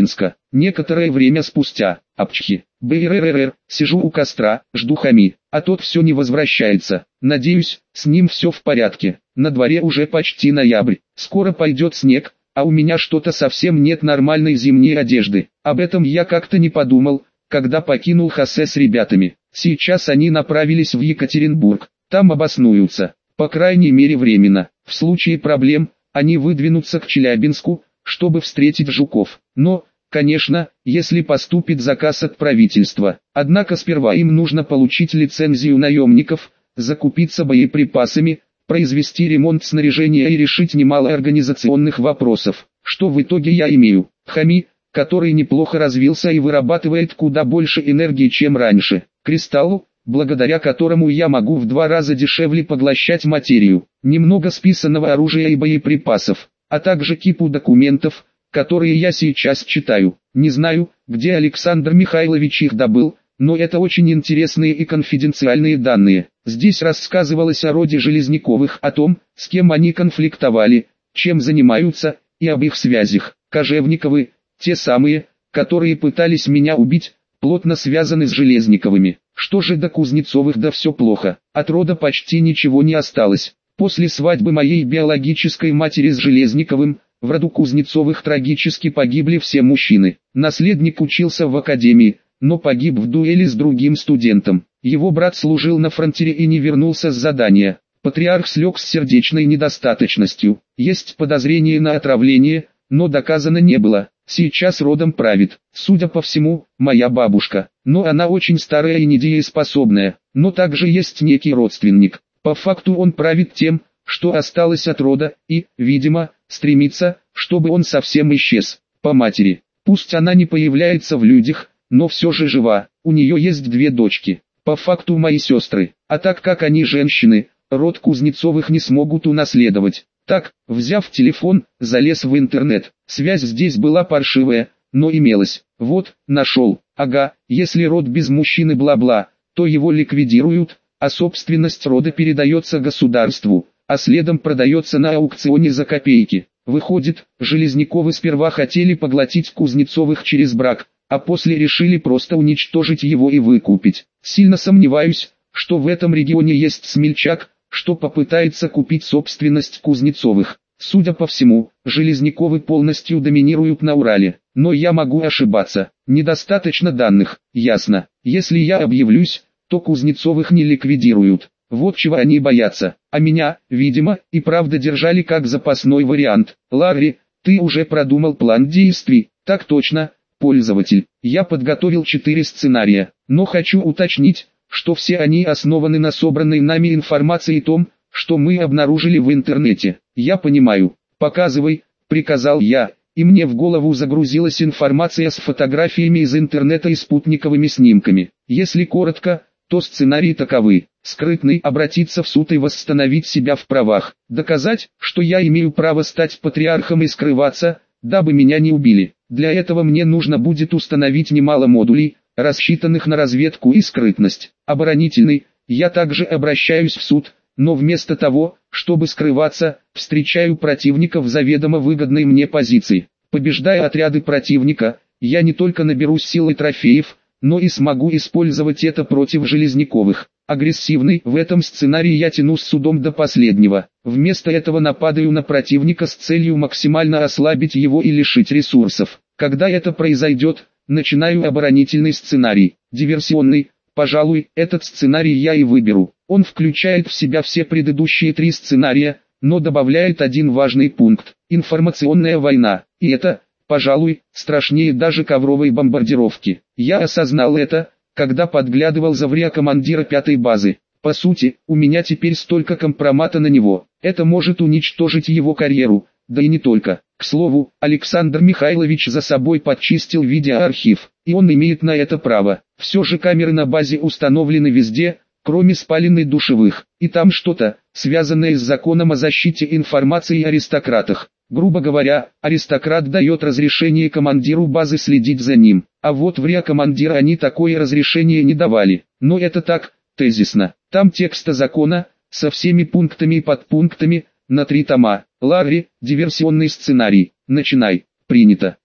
Некоторое время спустя, апчхи, брррр, сижу у костра, жду Хами, а тот все не возвращается. Надеюсь, с ним все в порядке. На дворе уже почти ноябрь, скоро пойдет снег, а у меня что-то совсем нет нормальной зимней одежды. Об этом я как-то не подумал, когда покинул Хосе с ребятами. Сейчас они направились в Екатеринбург, там обоснуются, по крайней мере временно. В случае проблем, они выдвинутся к Челябинску, чтобы встретить Жуков. Но, конечно, если поступит заказ от правительства. Однако сперва им нужно получить лицензию наемников, закупиться боеприпасами, произвести ремонт снаряжения и решить немало организационных вопросов. Что в итоге я имею? Хами, который неплохо развился и вырабатывает куда больше энергии, чем раньше. Кристаллу, благодаря которому я могу в два раза дешевле поглощать материю. Немного списанного оружия и боеприпасов, а также кипу документов, которые я сейчас читаю. Не знаю, где Александр Михайлович их добыл, но это очень интересные и конфиденциальные данные. Здесь рассказывалось о роде Железняковых, о том, с кем они конфликтовали, чем занимаются, и об их связях. Кожевниковы, те самые, которые пытались меня убить, плотно связаны с Железниковыми. Что же до Кузнецовых, да все плохо. От рода почти ничего не осталось. После свадьбы моей биологической матери с Железниковым, в роду Кузнецовых трагически погибли все мужчины. Наследник учился в академии, но погиб в дуэли с другим студентом. Его брат служил на фронтире и не вернулся с задания. Патриарх слег с сердечной недостаточностью. Есть подозрение на отравление, но доказано не было. Сейчас родом правит, судя по всему, моя бабушка. Но она очень старая и недееспособная. Но также есть некий родственник. По факту он правит тем, что осталось от рода, и, видимо, стремится, чтобы он совсем исчез. По матери. Пусть она не появляется в людях, но все же жива. У нее есть две дочки. По факту мои сестры. А так как они женщины, род Кузнецовых не смогут унаследовать. Так, взяв телефон, залез в интернет. Связь здесь была паршивая, но имелась. Вот, нашел. Ага, если род без мужчины бла-бла, то его ликвидируют, а собственность рода передается государству, а следом продается на аукционе за копейки. Выходит, Железняковы сперва хотели поглотить Кузнецовых через брак, а после решили просто уничтожить его и выкупить. Сильно сомневаюсь, что в этом регионе есть смельчак, что попытается купить собственность Кузнецовых. Судя по всему, Железняковы полностью доминируют на Урале. Но я могу ошибаться. Недостаточно данных, ясно. Если я объявлюсь, то Кузнецовых не ликвидируют. Вот чего они боятся. А меня, видимо, и правда держали как запасной вариант. Ларри, ты уже продумал план действий? Так точно, пользователь. Я подготовил четыре сценария, но хочу уточнить, что все они основаны на собранной нами информации о том, что мы обнаружили в интернете. Я понимаю. Показывай, приказал я, и мне в голову загрузилась информация с фотографиями из интернета и спутниковыми снимками. Если коротко, то сценарии таковы. Скрытный обратиться в суд и восстановить себя в правах. Доказать, что я имею право стать патриархом и скрываться, дабы меня не убили. Для этого мне нужно будет установить немало модулей, рассчитанных на разведку и скрытность. Оборонительный, я также обращаюсь в суд, но вместо того, чтобы скрываться, встречаю противника в заведомо выгодной мне позиции. Побеждая отряды противника, я не только наберусь сил и трофеев, но и смогу использовать это против Железняковых. Агрессивный, в этом сценарии я тяну с судом до последнего. Вместо этого нападаю на противника с целью максимально ослабить его и лишить ресурсов. Когда это произойдет, начинаю оборонительный сценарий. Диверсионный, пожалуй, этот сценарий я и выберу. Он включает в себя все предыдущие три сценария, но добавляет один важный пункт – информационная война. И это, пожалуй, страшнее даже ковровой бомбардировки. Я осознал это, когда подглядывал за вря командира пятой базы. По сути, у меня теперь столько компромата на него. Это может уничтожить его карьеру, да и не только. К слову, Александр Михайлович за собой подчистил видеоархив, и он имеет на это право. Все же камеры на базе установлены везде, кроме спаленной душевых, и там что-то, связанное с законом о защите информации и аристократах. Грубо говоря, аристократ дает разрешение командиру базы следить за ним, а вот вря командира они такое разрешение не давали. Но это так, тезисно. Там текста закона, со всеми пунктами и подпунктами, на три тома. Ларри, диверсионный сценарий. Начинай. Принято.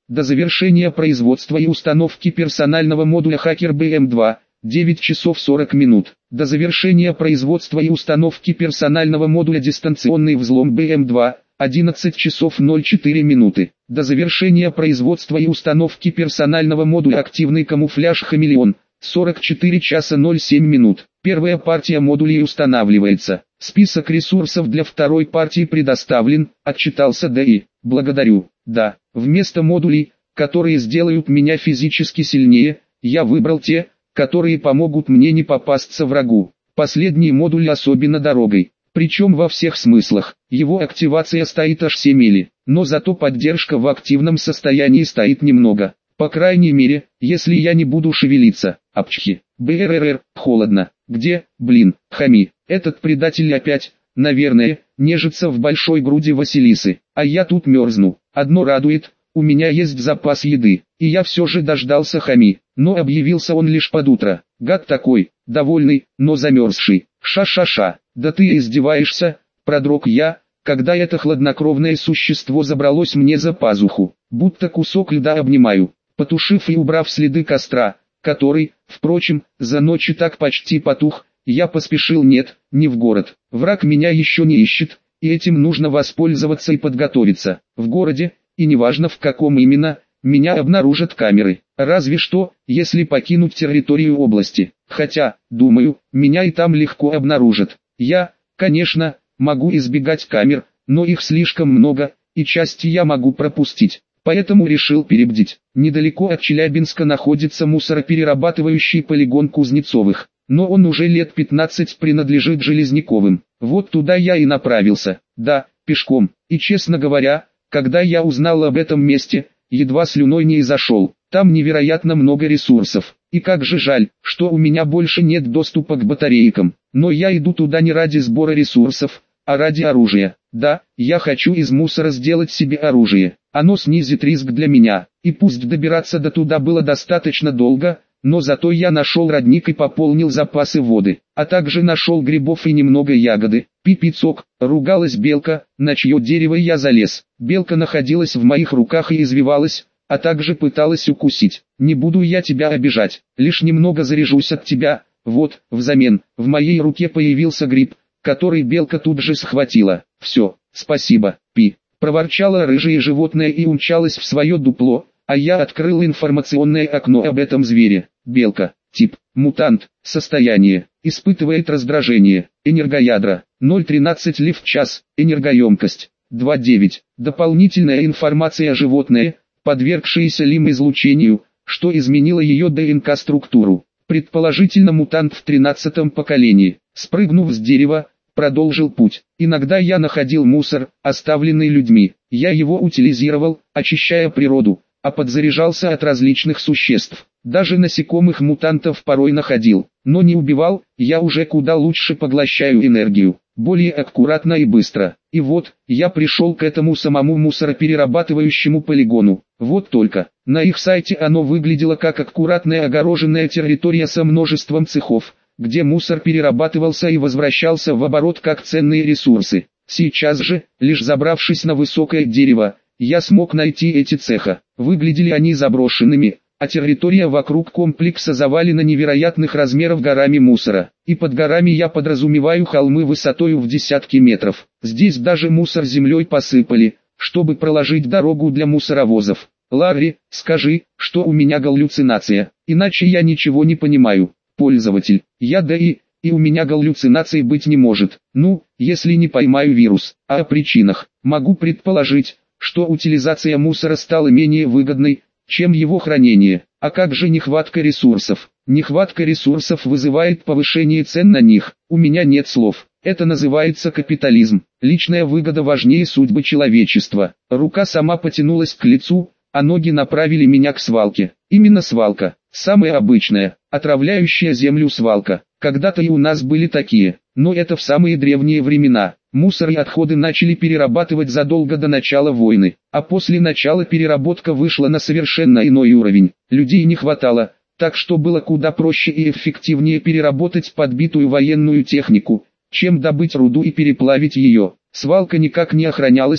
До завершения производства и установки персонального модуля Hacker би эм два – девять часов сорок минут. До завершения производства и установки персонального модуля дистанционный взлом би эм два – одиннадцать часов ноль четыре минуты. До завершения производства и установки персонального модуля активный камуфляж Хамелеон – сорок четыре часа ноль семь минут. Первая партия модулей устанавливается. Список ресурсов для второй партии предоставлен, отчитался ДИ. Благодарю. Да, вместо модулей, которые сделают меня физически сильнее, я выбрал те, которые помогут мне не попасться врагу. Последний модуль особенно дорогой. Причем во всех смыслах. Его активация стоит аж семь мили, но зато поддержка в активном состоянии стоит немного. По крайней мере, если я не буду шевелиться. Апчхи. БРРР, холодно. Где, блин, хами. Этот предатель опять, наверное, нежится в большой груди Василисы. А я тут мерзну. Одно радует, у меня есть запас еды. И я все же дождался хами. Но объявился он лишь под утро. Гад такой, довольный, но замерзший. Ша-ша-ша. Да ты издеваешься, продрог я, когда это хладнокровное существо забралось мне за пазуху. Будто кусок льда обнимаю. Потушив и убрав следы костра, который, впрочем, за ночь и так почти потух, я поспешил нет, не в город. Враг меня еще не ищет, и этим нужно воспользоваться и подготовиться. В городе, и неважно в каком именно, меня обнаружат камеры. Разве что, если покинуть территорию области. Хотя, думаю, меня и там легко обнаружат. Я, конечно, могу избегать камер, но их слишком много, и части я могу пропустить. Поэтому решил перебдить. Недалеко от Челябинска находится мусороперерабатывающий полигон Кузнецовых, но он уже лет пятнадцать принадлежит Железняковым. Вот туда я и направился, да, пешком. И честно говоря, когда я узнал об этом месте, едва слюной не изошел. Там невероятно много ресурсов. И как же жаль, что у меня больше нет доступа к батарейкам. Но я иду туда не ради сбора ресурсов, а ради оружия. Да, я хочу из мусора сделать себе оружие. Оно снизит риск для меня. И пусть добираться до туда было достаточно долго, но зато я нашел родник и пополнил запасы воды. А также нашел грибов и немного ягоды. Пипицок, ругалась белка, на чье дерево я залез. Белка находилась в моих руках и извивалась, а также пыталась укусить. Не буду я тебя обижать, лишь немного заряжусь от тебя. Вот, взамен, в моей руке появился гриб, который белка тут же схватила. Все, спасибо, Пи. Проворчало рыжее животное и умчалось в свое дупло, а я открыл информационное окно об этом звере. Белка, тип, мутант, состояние, испытывает раздражение, энергоядра, ноль целых тринадцать лив в час, энергоемкость, два целых девять. Дополнительная информация: животное, подвергшееся лим-излучению, что изменило ее ДНК-структуру. Предположительно мутант в тринадцатом поколении. Спрыгнув с дерева, продолжил путь. Иногда я находил мусор, оставленный людьми. Я его утилизировал, очищая природу, а подзаряжался от различных существ. Даже насекомых-мутантов порой находил, но не убивал. Я уже куда лучше поглощаю энергию, более аккуратно и быстро. И вот, я пришел к этому самому мусороперерабатывающему полигону. Вот только, на их сайте оно выглядело как аккуратная огороженная территория со множеством цехов, где мусор перерабатывался и возвращался в оборот как ценные ресурсы. Сейчас же, лишь забравшись на высокое дерево, я смог найти эти цеха. Выглядели они заброшенными, а территория вокруг комплекса завалена невероятных размеров горами мусора. И под горами я подразумеваю холмы высотою в десятки метров. Здесь даже мусор землей посыпали, чтобы проложить дорогу для мусоровозов. Ларри, скажи, что у меня галлюцинация, иначе я ничего не понимаю. Пользователь, я ДИ, и у меня галлюцинаций быть не может. Ну, если не поймаю вирус. А о причинах, могу предположить, что утилизация мусора стала менее выгодной, чем его хранение. А как же нехватка ресурсов? Нехватка ресурсов вызывает повышение цен на них. У меня нет слов. Это называется капитализм. Личная выгода важнее судьбы человечества. Рука сама потянулась к лицу, а ноги направили меня к свалке. Именно свалка. Самая обычная, отравляющая землю свалка. Когда-то и у нас были такие, но это в самые древние времена. Мусор и отходы начали перерабатывать задолго до начала войны, а после начала переработка вышла на совершенно иной уровень. Людей не хватало, так что было куда проще и эффективнее переработать подбитую военную технику, чем добыть руду и переплавить ее. Свалка никак не охранялась,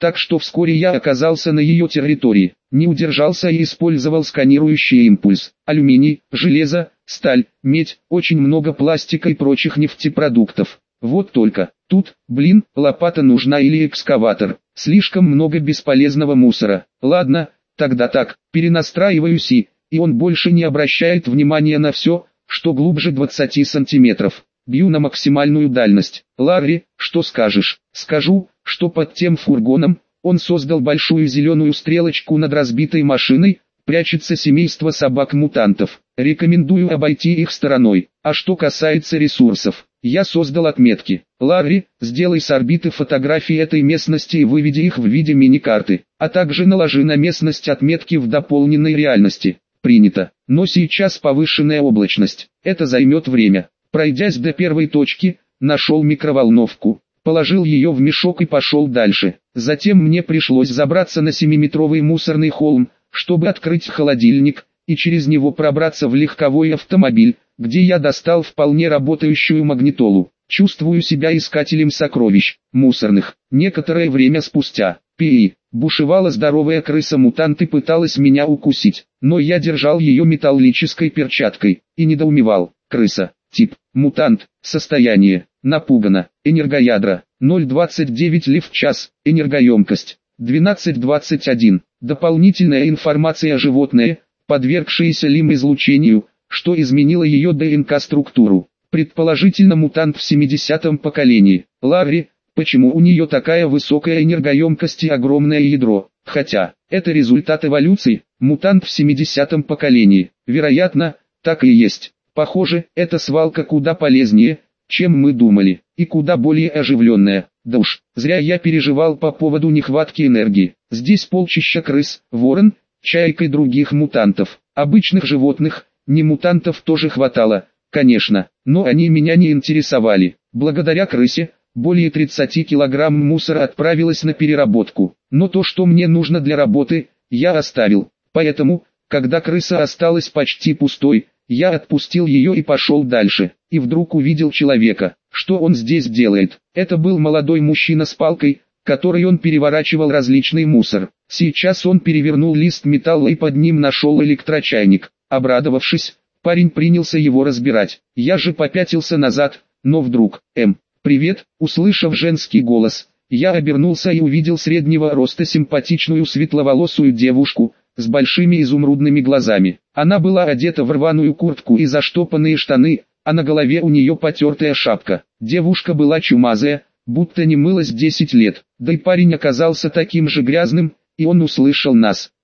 так что вскоре я оказался на ее территории. Не удержался и использовал сканирующий импульс. Алюминий, железо, сталь, медь, очень много пластика и прочих нефтепродуктов. Вот только, тут, блин, лопата нужна или экскаватор. Слишком много бесполезного мусора. Ладно, тогда так, перенастраиваюсь и, и он больше не обращает внимания на все, что глубже двадцати сантиметров. Бью на максимальную дальность. Ларри, что скажешь? Скажу, что под тем фургоном, он создал большую зеленую стрелочку над разбитой машиной, прячется семейство собак-мутантов. Рекомендую обойти их стороной. А что касается ресурсов, я создал отметки. Ларри, сделай с орбиты фотографии этой местности и выведи их в виде мини-карты, а также наложи на местность отметки в дополненной реальности. Принято. Но сейчас повышенная облачность. Это займет время. Пройдясь до первой точки, нашел микроволновку, положил ее в мешок и пошел дальше. Затем мне пришлось забраться на семиметровый мусорный холм, чтобы открыть холодильник, и через него пробраться в легковой автомобиль, где я достал вполне работающую магнитолу. Чувствую себя искателем сокровищ, мусорных. Некоторое время спустя, пи, бушевала здоровая крыса-мутант и пыталась меня укусить, но я держал ее металлической перчаткой, и недоумевал. Крыса, тип, мутант, состояние, напугано, энергоядра, ноль целых двадцать девять лев в час, энергоемкость, двенадцать целых двадцать один, дополнительная информация о животное, подвергшееся лим-излучению, что изменило ее ДНК-структуру. Предположительно мутант в семидесятом поколении. Ларри, почему у нее такая высокая энергоемкость и огромное ядро? Хотя, это результат эволюции, мутант в семидесятом поколении. Вероятно, так и есть. Похоже, эта свалка куда полезнее, чем мы думали, и куда более оживленная. Да уж, зря я переживал по поводу нехватки энергии. Здесь полчища крыс, ворон, чаек и других мутантов. Обычных животных, не мутантов тоже хватало, конечно, но они меня не интересовали. Благодаря крысе, более тридцати килограмм мусора отправилось на переработку. Но то, что мне нужно для работы, я оставил. Поэтому, когда крыса осталась почти пустой, я отпустил ее и пошел дальше. И вдруг увидел человека. Что он здесь делает? Это был молодой мужчина с палкой, которой он переворачивал различный мусор. Сейчас он перевернул лист металла и под ним нашел электрочайник. Обрадовавшись, парень принялся его разбирать. Я же попятился назад, но вдруг, эм, привет, услышав женский голос, я обернулся и увидел среднего роста симпатичную светловолосую девушку, с большими изумрудными глазами. Она была одета в рваную куртку и заштопанные штаны, а на голове у нее потертая шапка. Девушка была чумазая, будто не мылась десять лет, да и парень оказался таким же грязным, и он услышал нас.